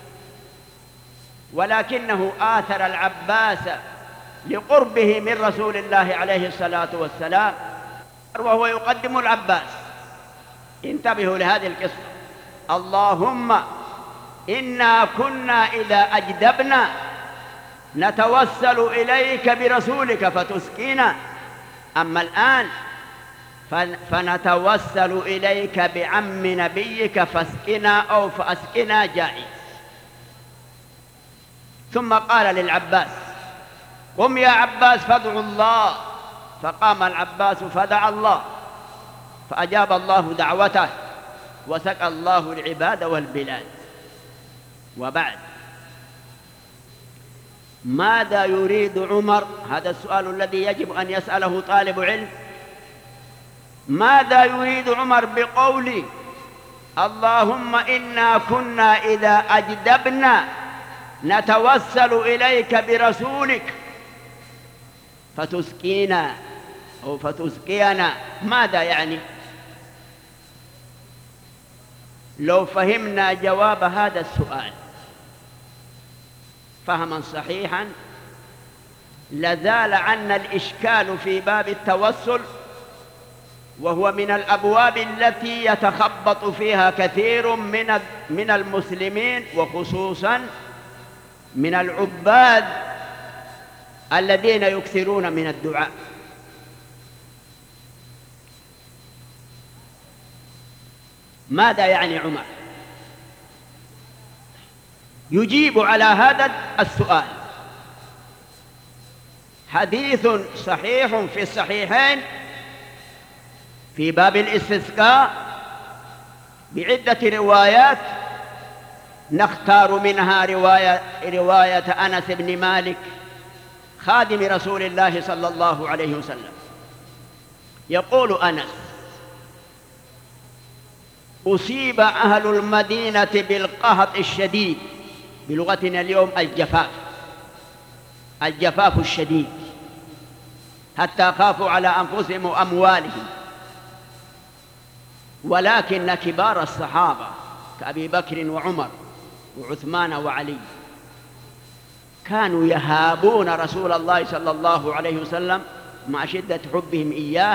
ولكنه آثر العباس لقربه من رسول الله عليه الصلاة والسلام وهو يقدم العباس. انتبهوا لهذه القصة. اللهم إنا كنا إذا أجدبنا نتوسل إليك برسولك فتسقينا، أما الآن فنتوسل إليك بعم نبيك فاسقنا أو فأسقنا جائز. ثم قال للعباس: قم يا عباس فادعوا الله. فقام العباس فدعا الله، فأجاب الله دعوته وسقى الله العباد والبلاد. وبعد، ماذا يريد عمر؟ هذا السؤال الذي يجب أن يسأله طالب علم. ماذا يريد عمر بقوله اللهم إنا كنا إذا أجدبنا نتوسل إليك برسولك فتسقينا أو فتسقينا؟ ماذا يعني؟ لو فهمنا جواب هذا السؤال فهما صحيحا لزال عنا الإشكال في باب التوسل، وهو من الأبواب التي يتخبط فيها كثير من من المسلمين، وخصوصا من العباد الذين يكثرون من الدعاء. ماذا يعني عمر؟ يجيب على هذا السؤال حديث صحيح في الصحيحين في باب الاستسقاء بعدة روايات، نختار منها رواية, رواية أنس بن مالك خادم رسول الله صلى الله عليه وسلم. يقول أنس: أصيب أهل المدينة بالقهط الشديد، بلغتنا اليوم الجفاف، الجفاف الشديد، حتى خافوا على أنفسهم وأموالهم، ولكن كبار الصحابة كأبي بكر وعمر وعثمان وعلي كانوا يهابون رسول الله صلى الله عليه وسلم مع شدة حبهم إياه،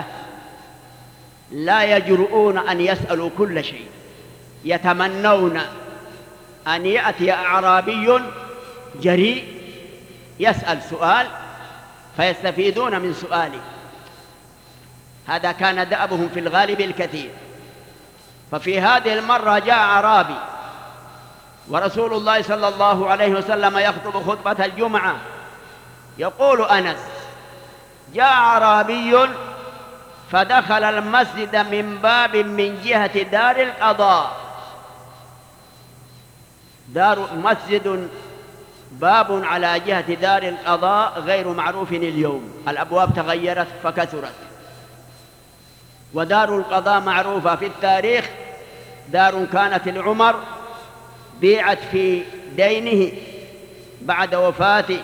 لا يجرؤون أن يسألوا كل شيء، يتمنون أن يأتي أعرابي جريء يسأل سؤال فيستفيدون من سؤاله. هذا كان دأبهم في الغالب الكثير. ففي هذه المرة جاء أعرابي ورسول الله صلى الله عليه وسلم يخطب خطبة الجمعة. يقول أنس: جاء أعرابي فدخل المسجد من باب من جهة دار القضاء. دار مسجد باب على جهة دار القضاء غير معروف اليوم، الأبواب تغيرت فكثرت، ودار القضاء معروفة في التاريخ، دار كانت لعمر بيعت في دينه بعد وفاته.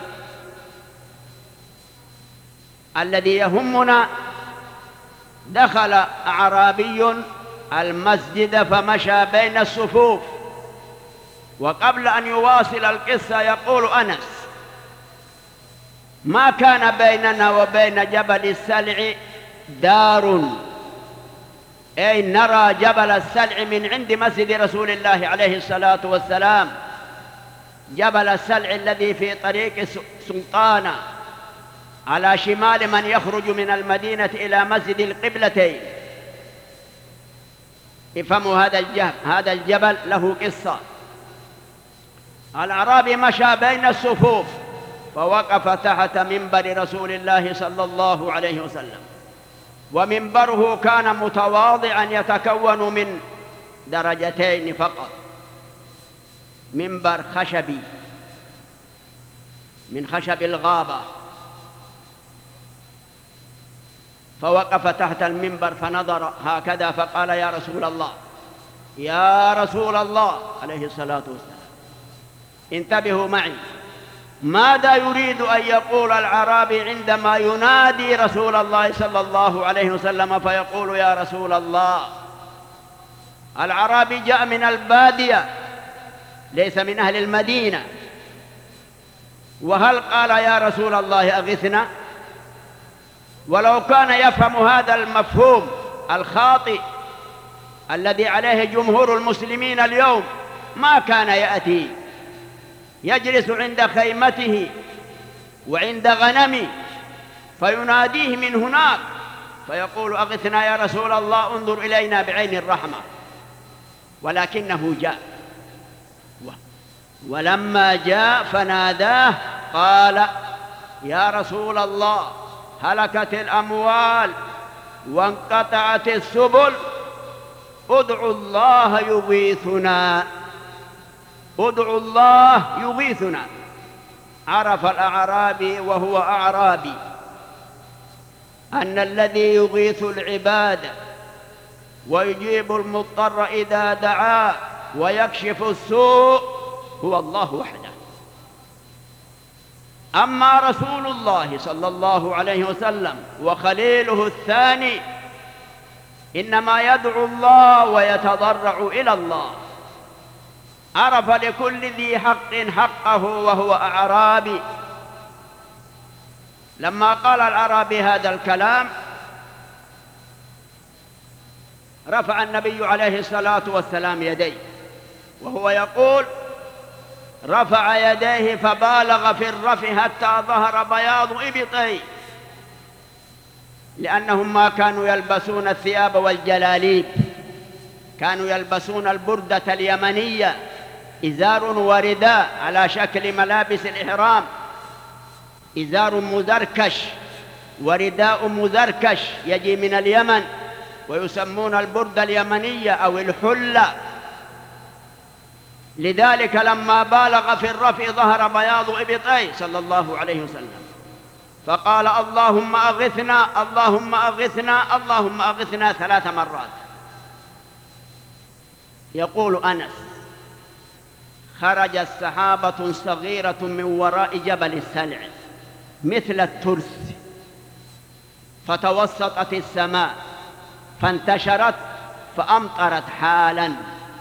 الذي يهمنا: دخل أعرابي المسجد فمشى بين الصفوف. وقبل أن يواصل القصة يقول أنس: ما كان بيننا وبين جبل السلع دار، أي نرى جبل السلع من عند مسجد رسول الله عليه الصلاة والسلام، جبل السلع الذي في طريق سلطانة على شمال من يخرج من المدينة إلى مسجد القبلتين. افهموا هذا الجبل، هذا الجبل له قصة. الأعرابي مشى بين الصفوف فوقف تحت منبر رسول الله صلى الله عليه وسلم، ومنبره كان متواضعا يتكون من درجتين فقط، منبر خشبي من خشب الغابة. فوقف تحت المنبر فنظر هكذا فقال: يا رسول الله، يا رسول الله عليه الصلاة والسلام، انتبهوا معي، ماذا يريد أن يقول الأعرابي عندما ينادي رسول الله صلى الله عليه وسلم فيقول: يا رسول الله؟ الأعرابي جاء من البادية، ليس من أهل المدينة، وهل قال: يا رسول الله أغثنا؟ ولو كان يفهم هذا المفهوم الخاطئ الذي عليه جمهور المسلمين اليوم ما كان يأتي، يجلس عند خيمته وعند غنمه فيناديه من هناك فيقول: أغثنا يا رسول الله، انظر إلينا بعين الرحمة. ولكنه جاء، ولما جاء فناداه قال: يا رسول الله، هلكت الأموال وانقطعت السبل، ادعوا الله يغيثنا، ادعوا الله يغيثنا. عرف الأعرابي وهو أعرابي أن الذي يغيث العباد ويجيب المضطر إذا دعاه ويكشف السوء هو الله وحده. أما رسول الله صلى الله عليه وسلم وخليله الثاني إنما يدعو الله ويتضرع إلى الله. عرف لكل ذي حق حقه وهو أعرابي. لما قال الأعرابي هذا الكلام رفع النبي عليه الصلاة والسلام يديه وهو يقول: رفع يديه فبالغ في الرفع حتى ظهر بياض إبطيه، لأنهم ما كانوا يلبسون الثياب والجلاليب، كانوا يلبسون البردة اليمنية، إزار ورداء على شكل ملابس الإحرام، إزار مزركش ورداء مزركش يجي من اليمن ويسمون البردة اليمنية أو الحلة. لذلك لما بالغ في الرفع ظهر بياض إبطيه صلى الله عليه وسلم فقال: اللهم أغثنا، اللهم أغثنا، اللهم أغثنا ثلاث مرات. يقول أنس: خرجت سحابة صغيرة من وراء جبل السلع مثل الترس فتوسطت السماء فانتشرت فأمطرت حالا.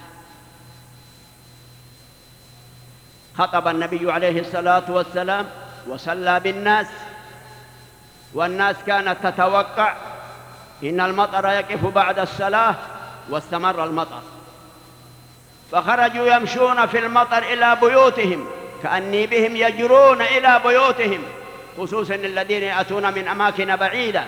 خطب النبي عليه الصلاة والسلام وصلى بالناس، والناس كانت تتوقع إن المطر يقف بعد الصلاة، واستمر المطر، فخرجوا يمشون في المطر إلى بيوتهم كأني بهم يجرون إلى بيوتهم، خصوصا الذين يأتون من أماكن بعيدة،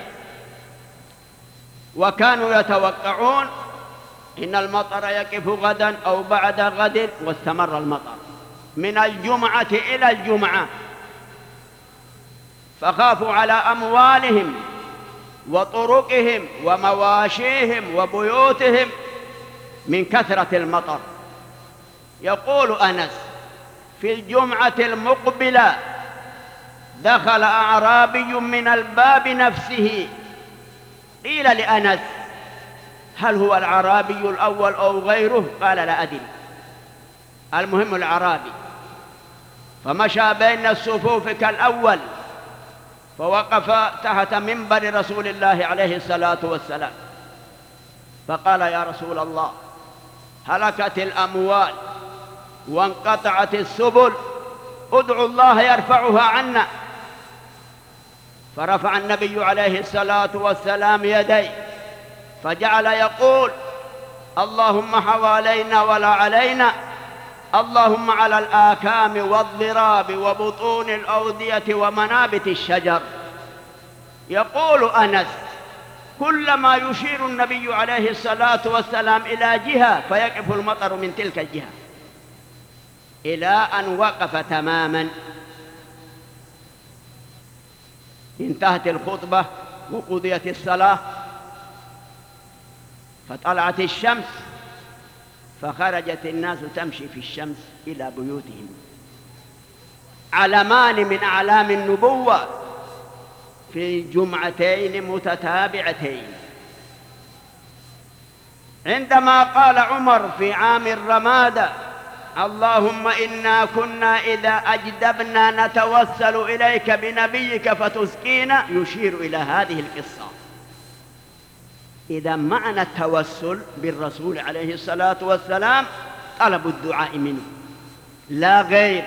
وكانوا يتوقعون إن المطر يقف غدا أو بعد غد، واستمر المطر من الجمعة إلى الجمعة، فخافوا على أموالهم وطرقهم ومواشيهم وبيوتهم من كثرة المطر. يقول أنس: في الجمعة المقبلة دخل أعرابي من الباب نفسه. قيل لأنس: هل هو الأعرابي الأول أو غيره؟ قال: لا أدري، المهم الأعرابي. فمشى بين الصفوف كالأول فوقف تحت منبر رسول الله عليه الصلاة والسلام فقال: يا رسول الله، هلكت الأموال وانقطعت السبل، ادعوا الله يرفعها عنا. فرفع النبي عليه الصلاة والسلام يديه فجعل يقول: اللهم حوالينا ولا علينا، اللهم على الآكام والضراب وبطون الأودية ومنابت الشجر. يقول أنس: كلما يشير النبي عليه الصلاة والسلام إلى جهة فيقف المطر من تلك الجهة، إلى أن وقف تماما. انتهت الخطبة وقضيت الصلاة، فطلعت الشمس فخرجت الناس تمشي في الشمس إلى بيوتهم، علمان من أعلام النبوة في جمعتين متتابعتين. عندما قال عمر في عام الرمادة: اللهم إنا كنا إذا أجدبنا نتوسل إليك بنبيك فتسقينا، يشير إلى هذه القصة. إذا معنى التوسل بالرسول عليه الصلاة والسلام طلب الدعاء منه لا غير.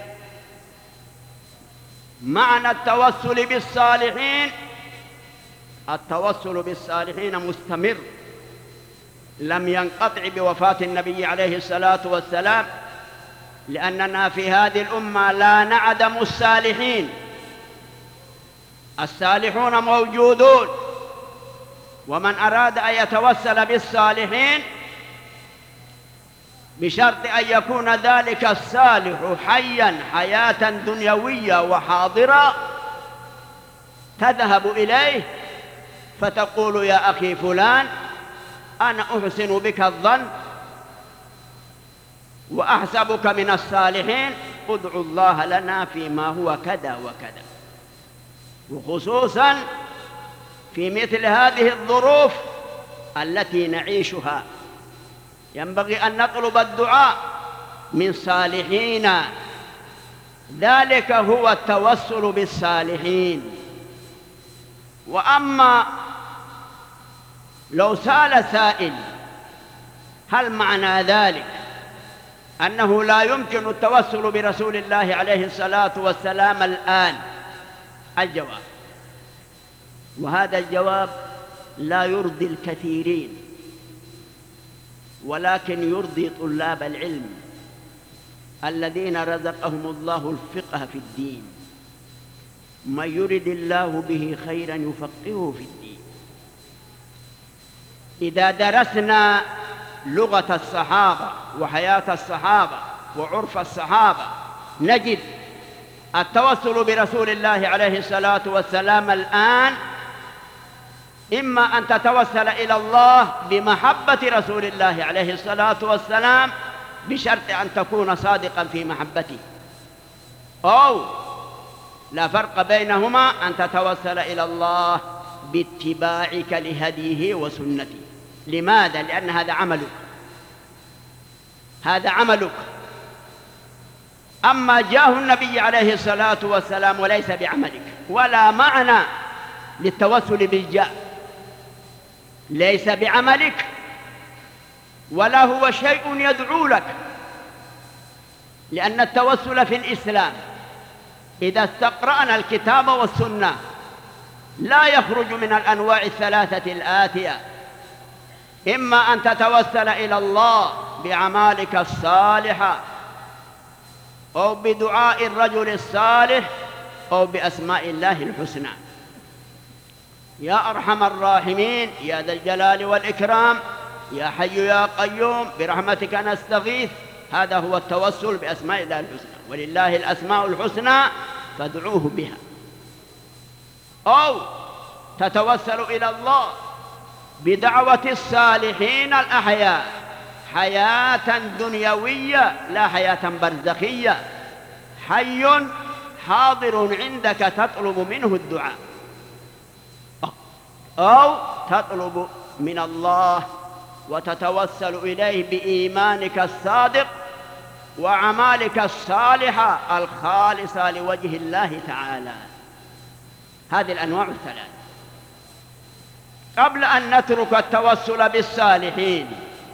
معنى التوسل بالصالحين، التوسل بالصالحين مستمر لم ينقطع بوفاة النبي عليه الصلاة والسلام، لأننا في هذه الأمة لا نعدم الصالحين، الصالحون موجودون، ومن أراد أن يتوسل بالصالحين بشرط أن يكون ذلك الصالح حيا حياة دنيوية وحاضرة، تذهب إليه فتقول: يا أخي فلان، أنا أحسن بك الظن وأحسبك من الصالحين، ادعو الله لنا فيما هو كذا وكذا. وخصوصا في مثل هذه الظروف التي نعيشها ينبغي أن نطلب الدعاء من صالحين، ذلك هو التوسل بالصالحين. وأما لو سأل سائل: هل معنى ذلك أنه لا يمكن التوسل برسول الله عليه الصلاة والسلام الآن؟ الجواب، وهذا الجواب لا يرضي الكثيرين، ولكن يرضي طلاب العلم الذين رزقهم الله الفقه في الدين. من يرد الله به خيرا يفقهه في الدين. إذا درسنا لغة الصحابة وحياة الصحابة وعرف الصحابة نجد التوسل برسول الله عليه الصلاة والسلام الآن إما أن تتوسل إلى الله بمحبة رسول الله عليه الصلاة والسلام بشرط أن تكون صادقا في محبته، أو لا فرق بينهما أن تتوسل إلى الله باتباعك لهديه وسنته. لماذا؟ لأن هذا عملك، هذا عملك. أما جاه النبي عليه الصلاة والسلام وليس بعملك، ولا معنى للتوسل بالجاه، ليس بعملك ولا هو شيء يدعو لك، لأن التوسل في الإسلام إذا استقرأنا الكتاب والسنة لا يخرج من الأنواع الثلاثة الآتية: إما أن تتوسل إلى الله بأعمالك الصالحة، أو بدعاء الرجل الصالح، أو بأسماء الله الحسنى. يا أرحم الراحمين، يا ذا الجلال والإكرام، يا حي يا قيوم برحمتك نستغيث. هذا هو التوسل بأسماء الله الحسنى، ولله الأسماء الحسنى فادعوه بها. أو تتوسل إلى الله بدعوة الصالحين الأحياء، حياة دنيوية لا حياة برزخية، حي حاضر عندك تطلب منه الدعاء، أو تطلب من الله وتتوسل إليه بإيمانك الصادق وأعمالك الصالحة الخالصة لوجه الله تعالى. هذه الأنواع الثلاث. قبل أن نترك التوسل بالصالحين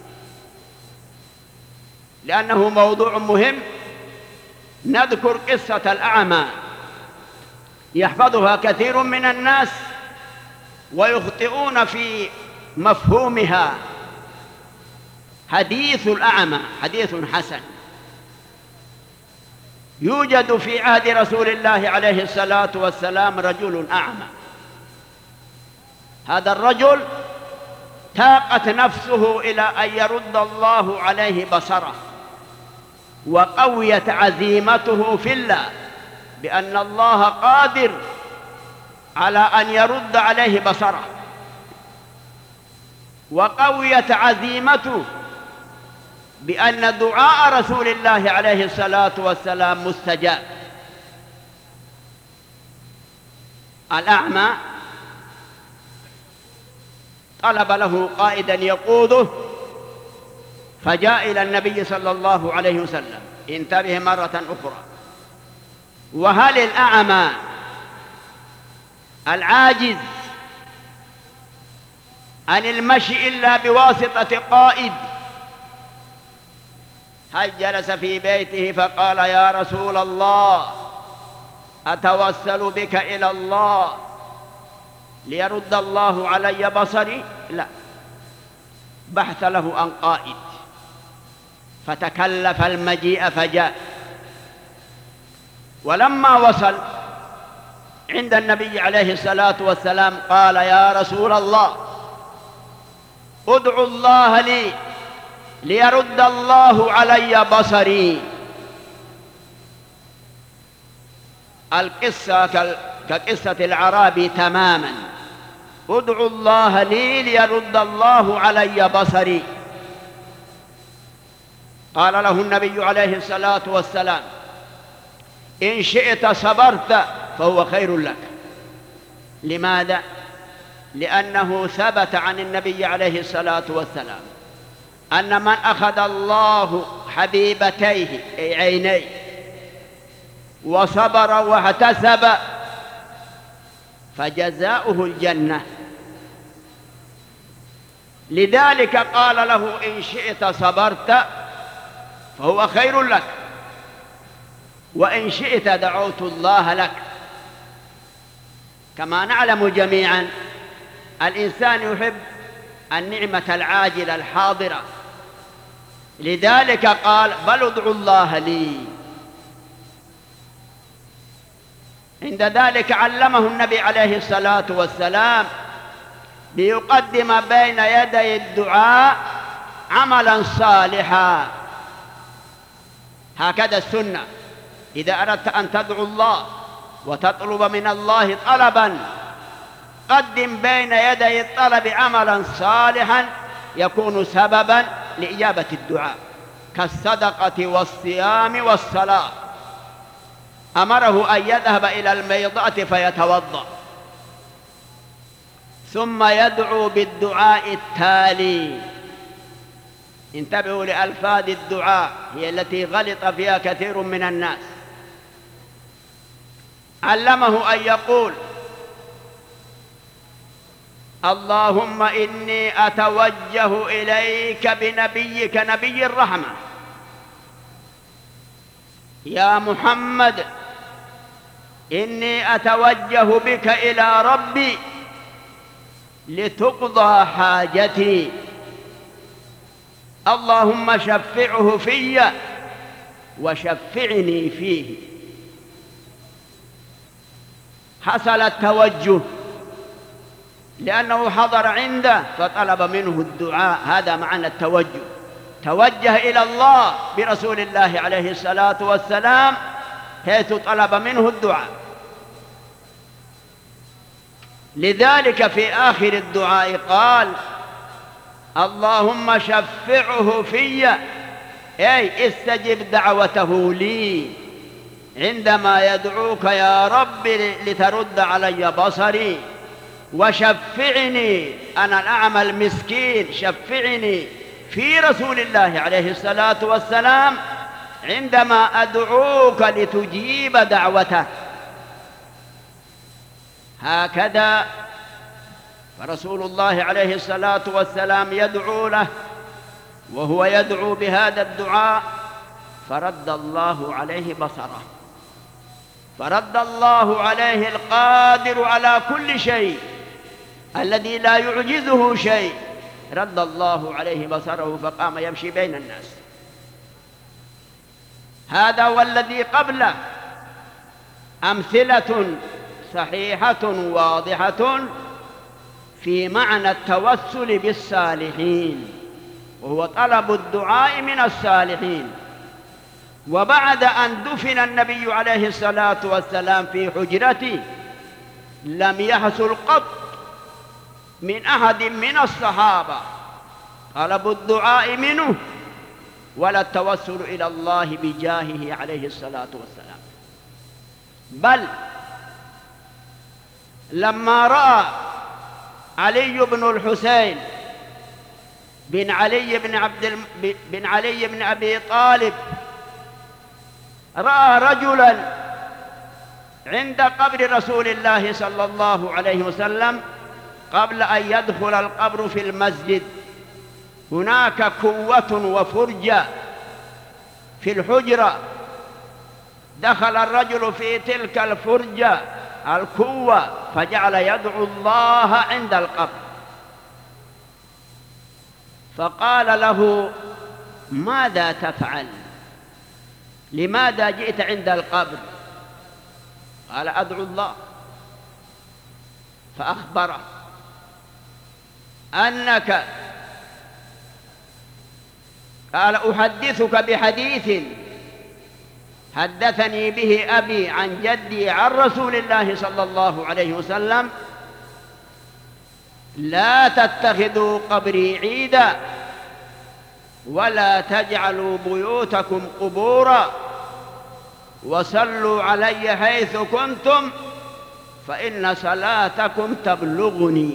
لأنه موضوع مهم، نذكر قصة الأعمى يحفظها كثير من الناس ويخطئون في مفهومها. حديث الأعمى حديث حسن، يوجد في عهد رسول الله عليه الصلاة والسلام رجل أعمى. هذا الرجل تاقت نفسه إلى أن يرد الله عليه بصره، وقويت عزيمته في الله بأن الله قادر على أن يرد عليه بصره، وقويت عزيمته بأن دعاء رسول الله عليه الصلاة والسلام مستجاب. الأعمى طلب له قائدا يقوده، فجاء إلى النبي صلى الله عليه وسلم. انتبه مرة أخرى، وهل الأعمى العاجز عن المشي إلا بواسطة قائد؟ هل جلس في بيته فقال يا رسول الله أتوسل بك إلى الله ليرد الله علي بصري؟ لا، بحث له عن قائد، فتكلف المجيء فجاء. ولما وصل عند النبي عليه الصلاة والسلام قال يا رسول الله ادعو الله لي ليرد الله علي بصري. القصة كقصة العرابي تماما، ادعو الله لي ليرد الله علي بصري. قال له النبي عليه الصلاة والسلام إن شئت صبرت فهو خير لك. لماذا؟ لأنه ثبت عن النبي عليه الصلاة والسلام أن من أخذ الله حبيبتيه أي عينيه وصبر واحتسب فجزاؤه الجنة. لذلك قال له إن شئت صبرت فهو خير لك، وإن شئت دعوت الله لك. كما نعلم جميعا الإنسان يحب النعمة العاجلة الحاضرة، لذلك قال بل ادعوا الله لي. عند ذلك علمه النبي عليه الصلاة والسلام ليقدم بين يدي الدعاء عملا صالحا. هكذا السنة، إذا أردت أن تدعو الله وتطلب من الله طلبا قدم بين يدي الطلب عملا صالحا يكون سببا لإجابة الدعاء، كالصدقة والصيام والصلاة. أمره أن يذهب إلى الميضة فيتوضأ ثم يدعو بالدعاء التالي. انتبهوا لألفاظ الدعاء، هي التي غلط فيها كثير من الناس. علمه أن يقول اللهم إني أتوجه إليك بنبيك نبي الرحمة يا محمد، إني أتوجه بك إلى ربي لتقضى حاجتي، اللهم شفعه في وشفعني فيه. حصل التوجه لأنه حضر عنده فطلب منه الدعاء، هذا معنى التوجه. توجه إلى الله برسول الله عليه الصلاة والسلام حيث طلب منه الدعاء. لذلك في آخر الدعاء قال اللهم شفعه في، أي استجب دعوته لي عندما يدعوك يا رب لترد علي بصري، وشفعني أنا الأعمى المسكين، شفعني في رسول الله عليه الصلاة والسلام عندما أدعوك لتجيب دعوته. هكذا فرسول الله عليه الصلاة والسلام يدعو له وهو يدعو بهذا الدعاء فرد الله عليه بصره، فرد الله عليه القادر على كل شيء الذي لا يعجزه شيء، رد الله عليه بصره فقام يمشي بين الناس. هذا والذي قبله أمثلة صحيحة واضحة في معنى التوسل بالصالحين، وهو طلب الدعاء من الصالحين. وبعد أن دفن النبي عليه الصلاة والسلام في حجرته لم يحصل قط من أحد من الصحابة طلب الدعاء منه ولا التوسل إلى الله بجاهه عليه الصلاة والسلام، بل لما رأى علي بن الحسين بن علي بن عبد الم... بن علي بن أبي طالب رأى رجلا عند قبر رسول الله صلى الله عليه وسلم قبل أن يدخل القبر في المسجد، هناك كوة وفرجة في الحجرة، دخل الرجل في تلك الفرجة الكوة فجعل يدعو الله عند القبر، فقال له: ماذا تفعل؟ لماذا جئت عند القبر؟ قال: أدعو الله. فأخبره أنك قال: أحدثك بحديث حدثني به أبي عن جدي عن رسول الله صلى الله عليه وسلم: لا تتخذوا قبري عيدا ولا تجعلوا بيوتكم قبورا وصلوا علي حيث كنتم فإن صلاتكم تبلغني.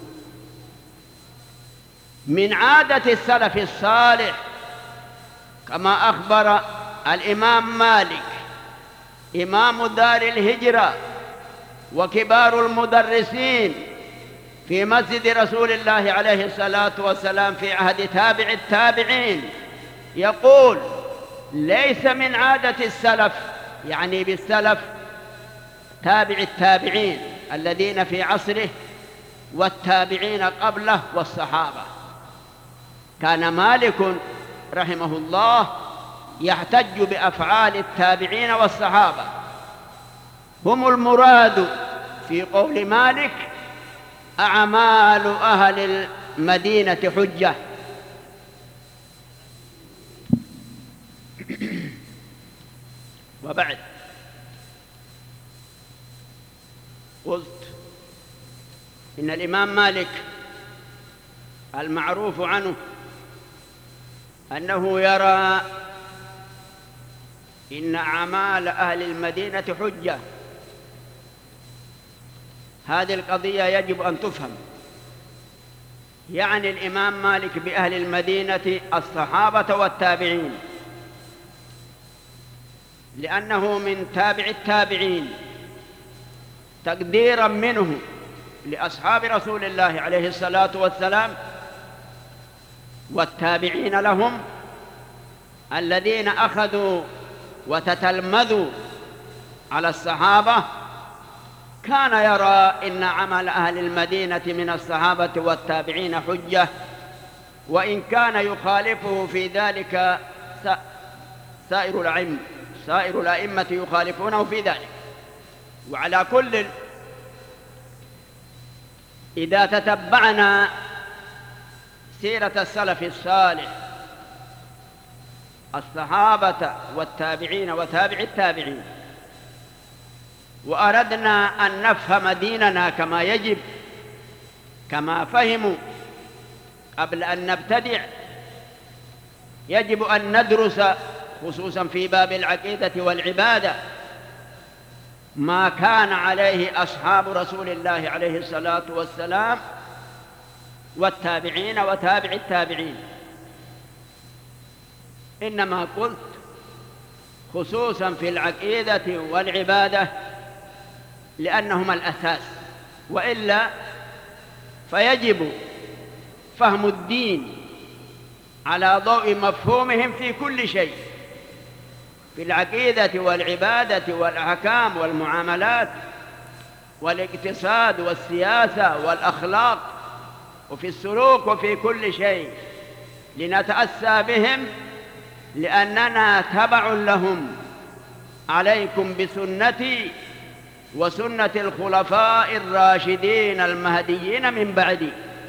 من عادة السلف الصالح كما أخبر الإمام مالك إمام دار الهجرة وكبار المدرسين في مسجد رسول الله عليه الصلاة والسلام في عهد تابع التابعين، يقول: ليس من عادة السلف، يعني بالسلف تابع التابعين الذين في عصره والتابعين قبله والصحابة. كان مالك رحمه الله يحتج بأفعال التابعين والصحابة، هم المراد في قول مالك: أعمال أهل المدينة حجة. وبعد قلت إن الإمام مالك المعروف عنه أنه يرى إن أعمال أهل المدينة حجة. هذه القضية يجب أن تفهم، يعني الإمام مالك بأهل المدينة الصحابة والتابعين، لأنه من تابع التابعين تقديرا منه لأصحاب رسول الله عليه الصلاة والسلام والتابعين لهم الذين أخذوا وتتلمذوا على الصحابة. كان يرى إن عمل أهل المدينة من الصحابة والتابعين حجة، وإن كان يخالفه في ذلك سائر الأئمة سائر الأئمة يخالفونه في ذلك. وعلى كل، إذا تتبعنا سيرة السلف الصالح الصحابة والتابعين وتابع التابعين، وأردنا أن نفهم ديننا كما يجب، كما فهموا قبل أن نبتدع، يجب أن ندرس خصوصا في باب العقيدة والعبادة ما كان عليه أصحاب رسول الله عليه الصلاة والسلام والتابعين وتابع التابعين. إنما قلت خصوصا في العقيدة والعبادة لأنهما الأساس، وإلا فيجب فهم الدين على ضوء مفهومهم في كل شيء، في العقيدة والعبادة والأحكام والمعاملات والاقتصاد والسياسة والأخلاق وفي السلوك وفي كل شيء، لنتأسى بهم لأننا تبع لهم. عليكم بسنتي وسنة الخلفاء الراشدين المهديين من بعدي،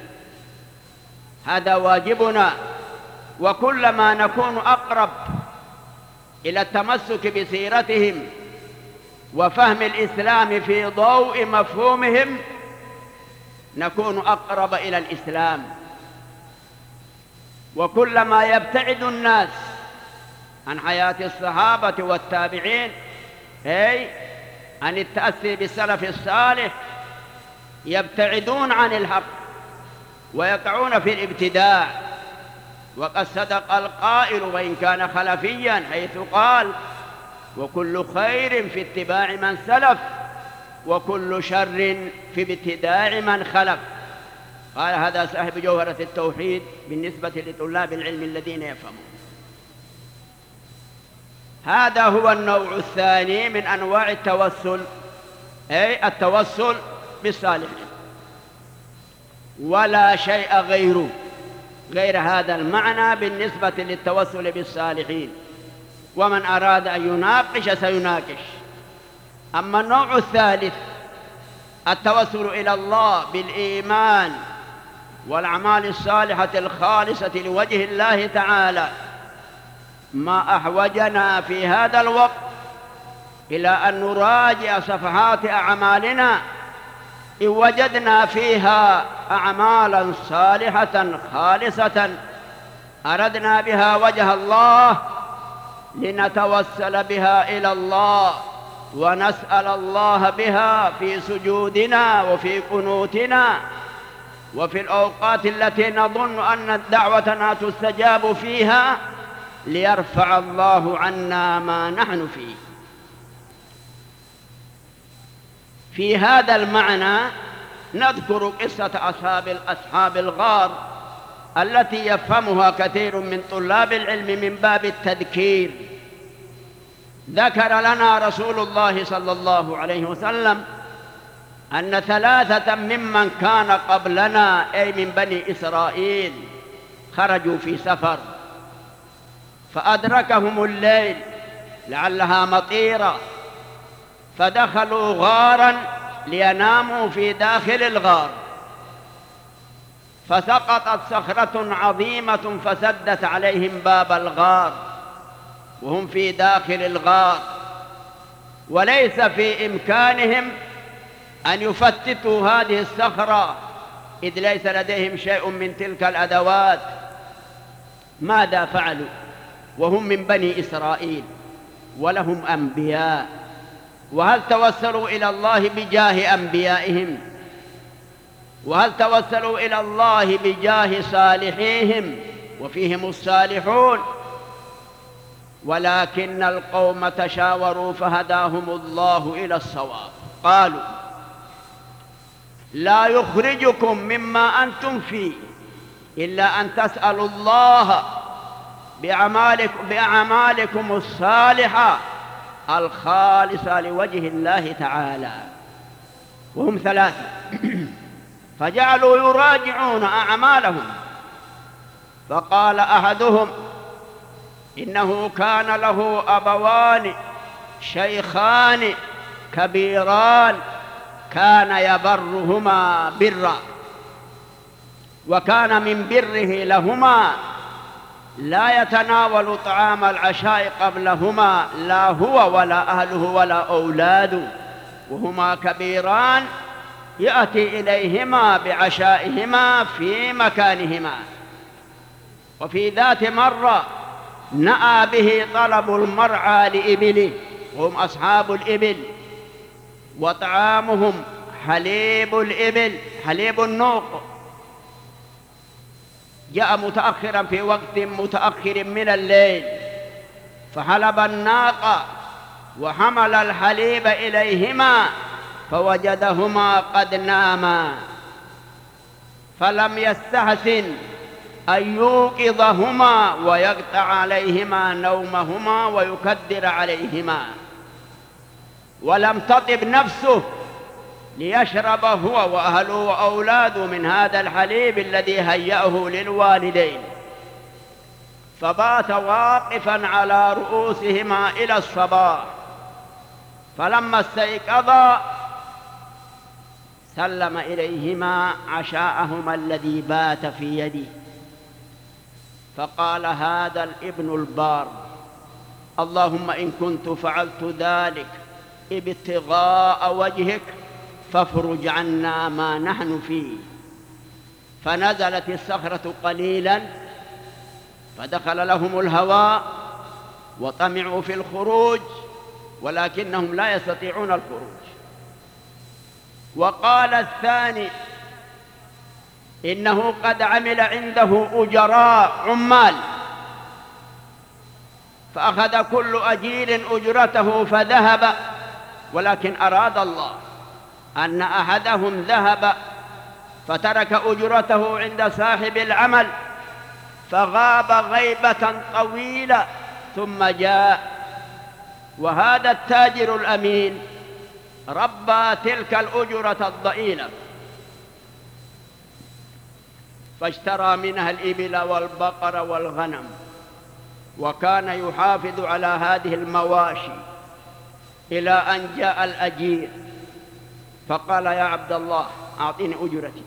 هذا واجبنا. وكلما نكون أقرب إلى التمسك بسيرتهم وفهم الإسلام في ضوء مفهومهم نكون أقرب إلى الإسلام. وكلما يبتعد الناس عن حياة الصحابة والتابعين، أي عن التأسي بالسلف الصالح، يبتعدون عن الحق ويقعون في الابتداع. وقد صدق القائل وإن كان خلفيا حيث قال: وكل خير في اتباع من سلف، وكل شر في ابتداع من خلف. قال هذا صاحب جوهرة التوحيد بالنسبة لطلاب العلم الذين يفهمون. هذا هو النوع الثاني من أنواع التوسل، أي التوسل بالصالحين، ولا شيء غيره غير هذا المعنى بالنسبة للتوسل بالصالحين. ومن أراد أن يناقش سيناقش. أما النوع الثالث التوسل إلى الله بالإيمان والأعمال الصالحة الخالصة لوجه الله تعالى، ما أحوجنا في هذا الوقت إلى أن نراجع صفحات أعمالنا إن وجدنا فيها أعمالا صالحة خالصة أردنا بها وجه الله لنتوسل بها إلى الله ونسأل الله بها في سجودنا وفي قنوتنا وفي الأوقات التي نظن أن دعوتنا تستجاب فيها، ليرفع الله عنا ما نحن فيه. في هذا المعنى نذكر قصة أصحاب أصحاب الغار التي يفهمها كثير من طلاب العلم من باب التذكير. ذكر لنا رسول الله صلى الله عليه وسلم أن ثلاثة ممن كان قبلنا أي من بني إسرائيل خرجوا في سفر فأدركهم الليل لعلها مطيرة، فدخلوا غارا ليناموا في داخل الغار، فسقطت صخرة عظيمة فسدت عليهم باب الغار وهم في داخل الغار، وليس في إمكانهم أن يفتتوا هذه الصخرة إذ ليس لديهم شيء من تلك الأدوات. ماذا فعلوا وهم من بني إسرائيل ولهم أنبياء؟ وهل توسلوا إلى الله بجاه أنبيائهم؟ وهل توسلوا إلى الله بجاه صالحيهم وفيهم الصالحون؟ ولكن القوم تشاوروا فهداهم الله إلى الصواب. قالوا: لا يخرجكم مما أنتم فيه إلا أن تسألوا الله بأعمالكم, بأعمالكم الصالحة الخالصة لوجه الله تعالى. وهم ثلاثة فجعلوا يراجعون أعمالهم. فقال أحدهم: إنه كان له أبوان شيخان كبيران كان يبرهما برا، وكان من بره لهما لا يتناول طعام العشاء قبلهما لا هو ولا أهله ولا أولاده، وهما كبيران يأتي إليهما بعشائهما في مكانهما. وفي ذات مرة نأى به طلب المرعى لإبله، هم أصحاب الإبل، وطعامهم حليب الإبل حليب النوق. جاء متأخرا في وقت متأخر من الليل فحلب الناقة وحمل الحليب إليهما فوجدهما قد ناما، فلم يستحسن أن يوقظهما ويقطع عليهما نومهما ويكدر عليهما، ولم تطب نفسه ليشرب هو وأهله وأولاده من هذا الحليب الذي هيأه للوالدين، فبات واقفا على رؤوسهما إلى الصباح. فلما استيقظا سلم إليهما عشاءهما الذي بات في يده، فقال: هذا الابن البار، اللهم إن كنت فعلت ذلك ابتغاء وجهك فافرج عنا ما نحن فيه. فنزلت الصخرة قليلا فدخل لهم الهواء وطمعوا في الخروج ولكنهم لا يستطيعون الخروج. وقال الثاني إنه قد عمل عنده أجراء عمال، فأخذ كل أجير أجرته فذهب، ولكن أراد الله أن أحدهم ذهب فترك أجرته عند صاحب العمل، فغاب غيبة طويلة ثم جاء، وهذا التاجر الأمين ربى تلك الأجرة الضئيلة، فاشترى منها الإبل والبقر والغنم، وكان يحافظ على هذه المواشي إلى أن جاء الأجير فقال: يا عبد الله أعطني أجرتي.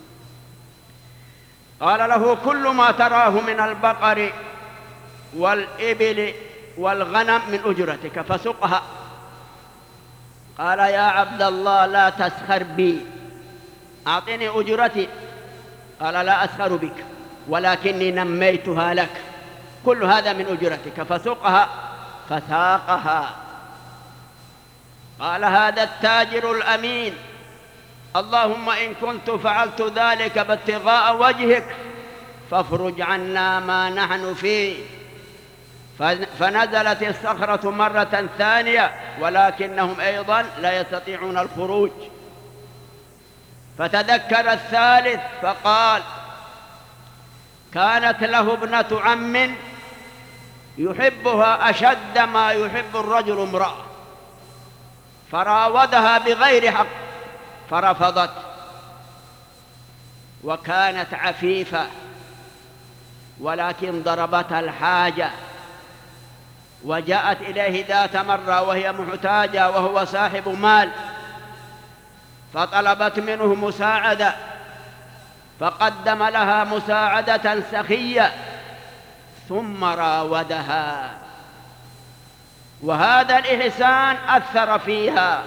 قال له: كل ما تراه من البقر والإبل والغنم من أجرتك فسقها. قال: يا عبد الله لا تسخر بي، أعطني أجرتي. قال: لا أسخر بك، ولكني نميتها لك، كل هذا من أجرتك فسقها، فساقها. قال هذا التاجر الأمين: اللهم إن كنت فعلت ذلك بابتغاء وجهك فافرج عنا ما نحن فيه. فنزلت الصخرة مرة ثانية، ولكنهم أيضا لا يستطيعون الخروج. فتذكر الثالث فقال: كانت له ابنة عم يحبها أشد ما يحب الرجل امرأة، فراودها بغير حق فرفضت، وكانت عفيفة، ولكن ضربتها الحاجة، وجاءت إليه ذات مرة وهي محتاجة وهو صاحب مال، فطلبت منه مساعدة، فقدم لها مساعدة سخية ثم راودها، وهذا الإحسان أثر فيها.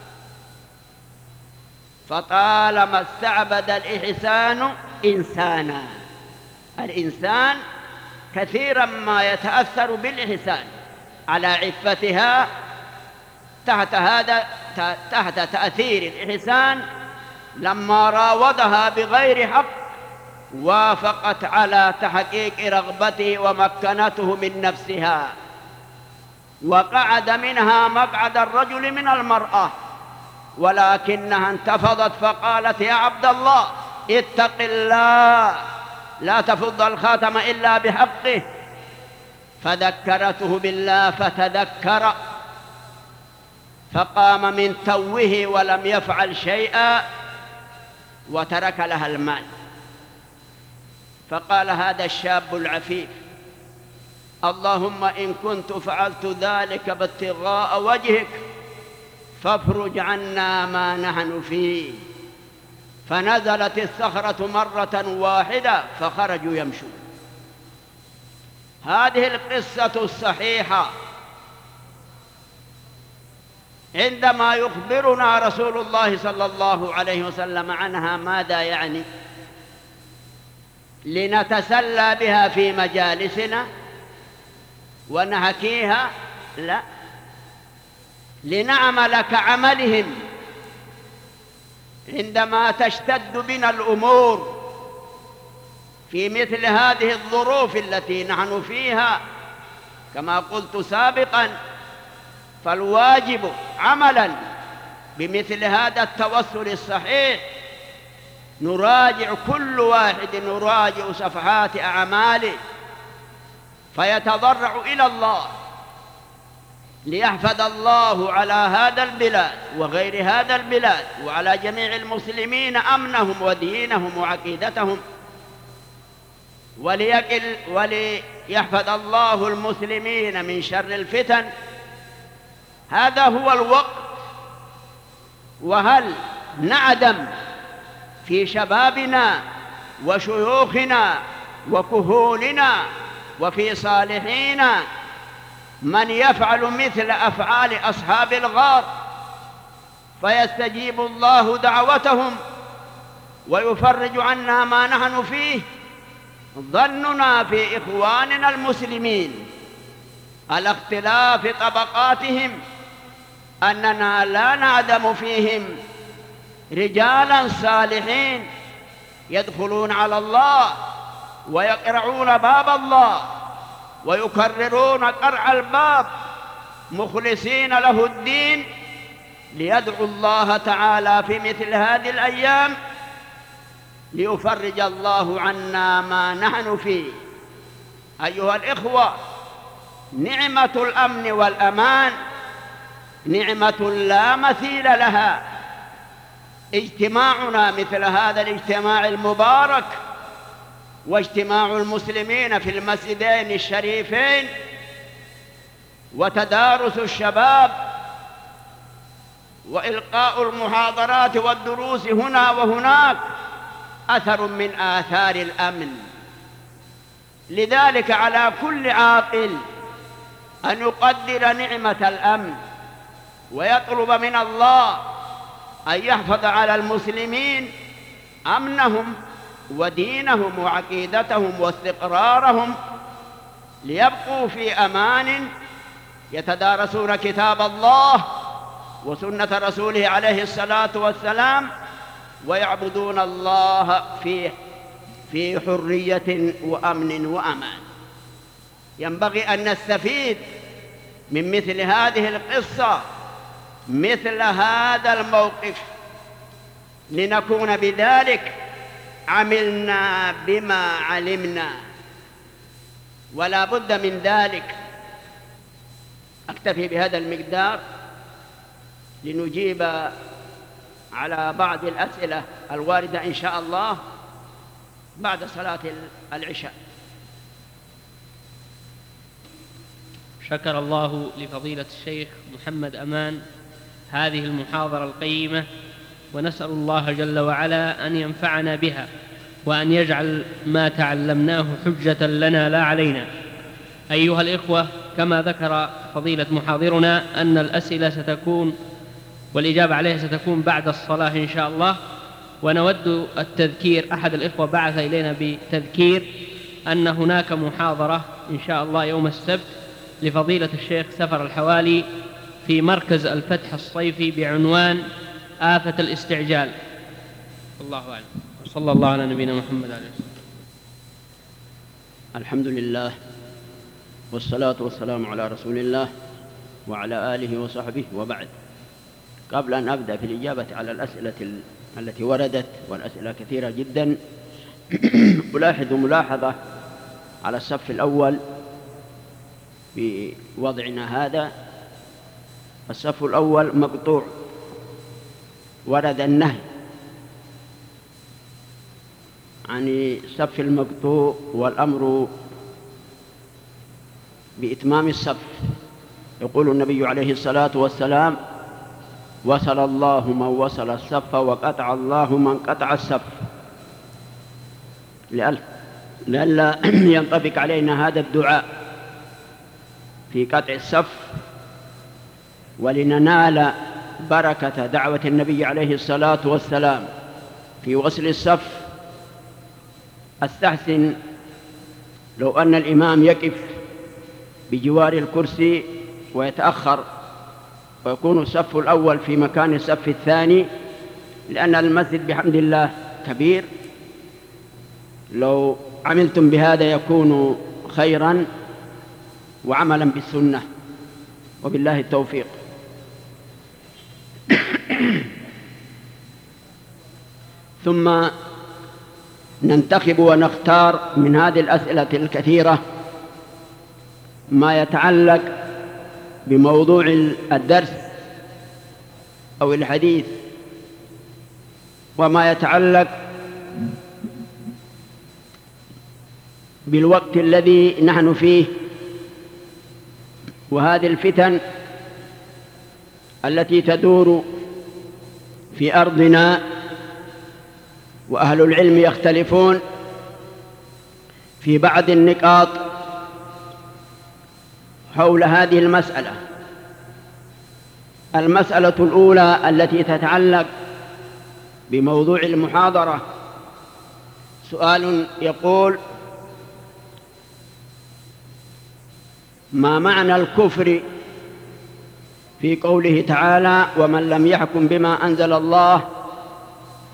فطالما استعبد الإحسان إنسانا، الإنسان كثيرا ما يتأثر بالإحسان على عفتها، تحت هذا تحت تأثير الإحسان لما راودها بغير حق وافقت على تحقيق رغبته ومكنته من نفسها، وقعد منها مقعد الرجل من المرأة، ولكنها انتفضت فقالت: يا عبد الله اتق الله، لا تفض الخاتم إلا بحقه. فذكرته بالله فتذكر، فقام من توه ولم يفعل شيئا وترك لها المال. فقال هذا الشاب العفيف: اللهم إن كنت فعلت ذلك بابتغاء وجهك فافرج عنا ما نحن فيه. فنزلت الصخرة مرة واحدة فخرجوا يمشون. هذه القصة الصحيحة عندما يخبرنا رسول الله صلى الله عليه وسلم عنها ماذا يعني؟ لنتسلى بها في مجالسنا ونحكيها؟ لا، لنعمل كعملهم عندما تشتد بنا الأمور في مثل هذه الظروف التي نحن فيها. كما قلت سابقا، فالواجب عملا بمثل هذا التوسل الصحيح نراجع كل واحد نراجع صفحات أعماله، فيتضرع إلى الله ليحفظ الله على هذا البلاد وغير هذا البلاد وعلى جميع المسلمين أمنهم ودينهم وعقيدتهم، وليقل وليحفظ الله المسلمين من شر الفتن. هذا هو الوقت. وهل نعدم في شبابنا وشيوخنا وكهولنا وفي صالحينا من يفعل مثل أفعال أصحاب الغار فيستجيب الله دعوتهم ويفرج عنا ما نحن فيه؟ ظننا في إخواننا المسلمين على اختلاف طبقاتهم أننا لا نعدم فيهم رجالا صالحين يدخلون على الله ويقرعون باب الله ويكررون قرع الباب مخلصين له الدين ليدعوا الله تعالى في مثل هذه الأيام ليفرج الله عنا ما نحن فيه. أيها الإخوة، نعمة الأمن والأمان نعمة لا مثيل لها. اجتماعنا مثل هذا الاجتماع المبارك واجتماع المسلمين في المسجدين الشريفين وتدارس الشباب وإلقاء المحاضرات والدروس هنا وهناك أثر من آثار الأمن. لذلك على كل عاقل أن يقدر نعمة الأمن ويطلب من الله أن يحفظ على المسلمين أمنهم ودينهم وعقيدتهم واستقرارهم ليبقوا في أمان يتدارسون كتاب الله وسنة رسوله عليه الصلاة والسلام ويعبدون الله في في حرية وأمن وأمان. ينبغي أن نستفيد من مثل هذه القصة مثل هذا الموقف لنكون بذلك عملنا بما علمنا، ولا بد من ذلك. أكتفي بهذا المقدار لنجيب على بعض الأسئلة الواردة إن شاء الله بعد صلاة العشاء. شكر الله لفضيلة الشيخ محمد أمان هذه المحاضرة القيمة، ونسأل الله جل وعلا أن ينفعنا بها وأن يجعل ما تعلمناه حجة لنا لا علينا. أيها الإخوة، كما ذكر فضيلة محاضرنا أن الأسئلة ستكون والإجابة عليها ستكون بعد الصلاة إن شاء الله، ونود التذكير. أحد الإخوة بعث إلينا بتذكير أن هناك محاضرة إن شاء الله يوم السبت لفضيلة الشيخ سفر الحوالي في مركز الفتح الصيفي بعنوان آفة الاستعجال. الله أعلم، وصلى الله على نبينا محمد عليه الصلاة. الحمد لله والصلاة والسلام على رسول الله وعلى آله وصحبه، وبعد. قبل أن أبدأ في الإجابة على الأسئلة التي وردت، والأسئلة كثيرة جدا، ألاحظ ملاحظة على الصف الأول في وضعنا هذا. الصف الأول مقطوع، ورد النهي عن الصف المقطوع والأمر بإتمام الصف. يقول النبي عليه الصلاة والسلام: وصل الله من وصل الصف وقطع الله من قطع الصف. لئلا ينطبق علينا هذا الدعاء في قطع الصف، ولننال بركة دعوة النبي عليه الصلاة والسلام في وصل الصف. أستحسن لو أن الإمام يقف بجوار الكرسي ويتأخر ويكون الصف الأول في مكان الصف الثاني، لأن المسجد بحمد الله كبير. لو عملتم بهذا يكون خيرا وعملا بالسنة، وبالله التوفيق. ثم ننتخب ونختار من هذه الأسئلة الكثيرة ما يتعلق بموضوع الدرس أو الحديث، وما يتعلق بالوقت الذي نحن فيه، وهذه الفتن التي تدور في أرضنا، وأهل العلم يختلفون في بعض النقاط حول هذه المسألة. المسألة الأولى التي تتعلق بموضوع المحاضرة سؤال يقول: ما معنى الكفر في قوله تعالى: ومن لم يحكم بما أنزل الله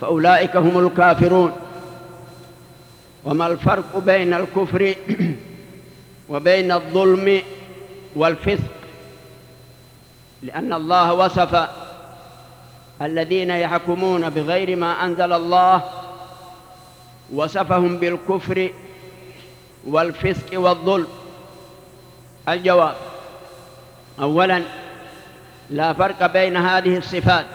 فأولئك هم الكافرون. وما الفرق بين الكفر وبين الظلم والفسق؟ لأن الله وصف الذين يحكمون بغير ما أنزل الله، وصفهم بالكفر والفسق والظلم. الجواب: أولا، لا فرق بين هذه الصفات،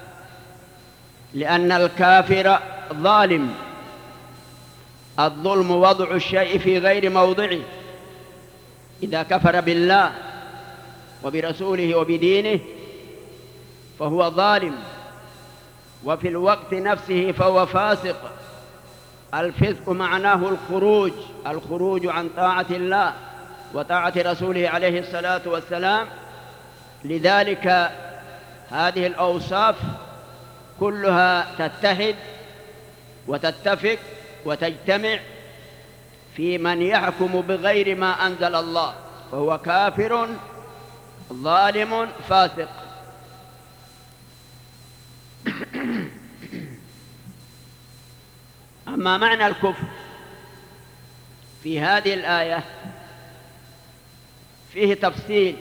لأن الكافر ظالم. الظلم وضع الشيء في غير موضعه. إذا كفر بالله وبرسوله وبدينه فهو ظالم، وفي الوقت نفسه فهو فاسق. الفسق معناه الخروج الخروج عن طاعة الله وطاعة رسوله عليه الصلاة والسلام. لذلك هذه الأوصاف كلها تتحد وتتفق وتجتمع في من يحكم بغير ما أنزل الله، فهو كافر ظالم فاسق. أما معنى الكفر في هذه الآية فيه تفصيل،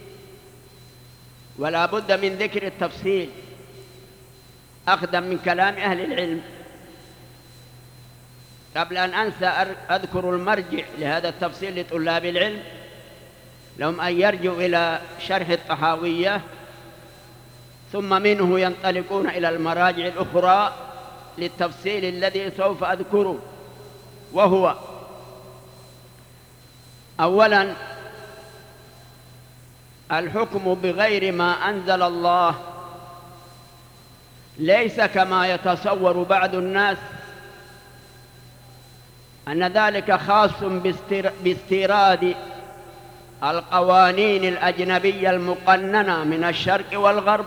ولا بد من ذكر التفصيل أخذا من كلام أهل العلم. قبل أن أنسى أذكر المرجع لهذا التفصيل لطلاب العلم، لهم أن يرجعوا إلى شرح الطحاوية، ثم منه ينطلقون إلى المراجع الأخرى للتفصيل الذي سوف أذكره. وهو: أولا، الحكم بغير ما أنزل الله ليس كما يتصور بعض الناس أن ذلك خاص باستيراد القوانين الأجنبية المقننة من الشرق والغرب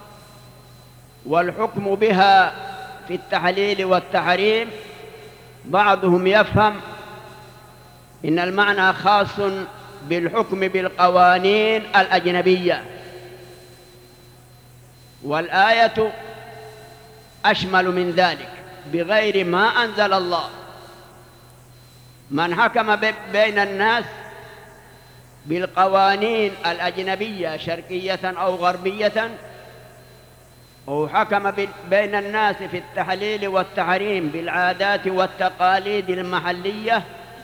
والحكم بها في التحليل والتحريم. بعضهم يفهم إن المعنى خاص بالحكم بالقوانين الأجنبية، والآية أشمل من ذلك. بغير ما أنزل الله، من حكم بين الناس بالقوانين الأجنبية شرقية أو غربية، أو حكم بين الناس في التحليل والتحريم بالعادات والتقاليد المحلية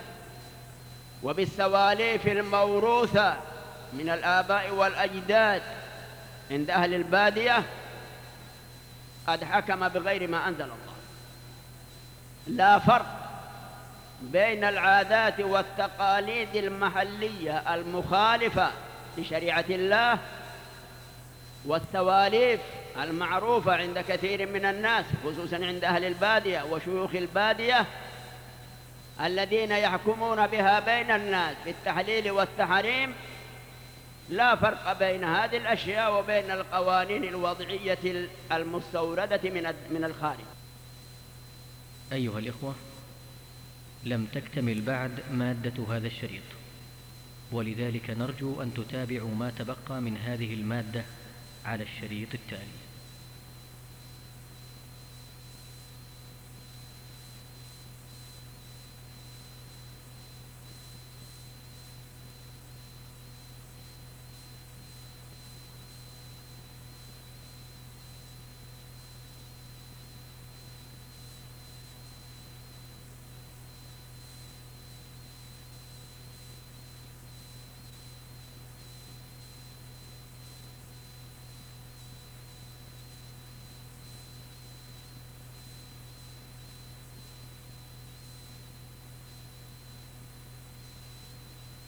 وبالسواليف الموروثة من الآباء والأجداد عند أهل البادية، قد حكم بغير ما أنزل الله. لا فرق بين العادات والتقاليد المحلية المخالفة لشريعة الله والسواليف المعروفة عند كثير من الناس، خصوصا عند أهل البادية وشيوخ البادية الذين يحكمون بها بين الناس في التحليل والتحريم. لا فرق بين هذه الأشياء وبين القوانين الوضعية المستوردة من الخارج. أيها الإخوة، لم تكتمل بعد مادة هذا الشريط، ولذلك نرجو أن تتابعوا ما تبقى من هذه المادة على الشريط التالي.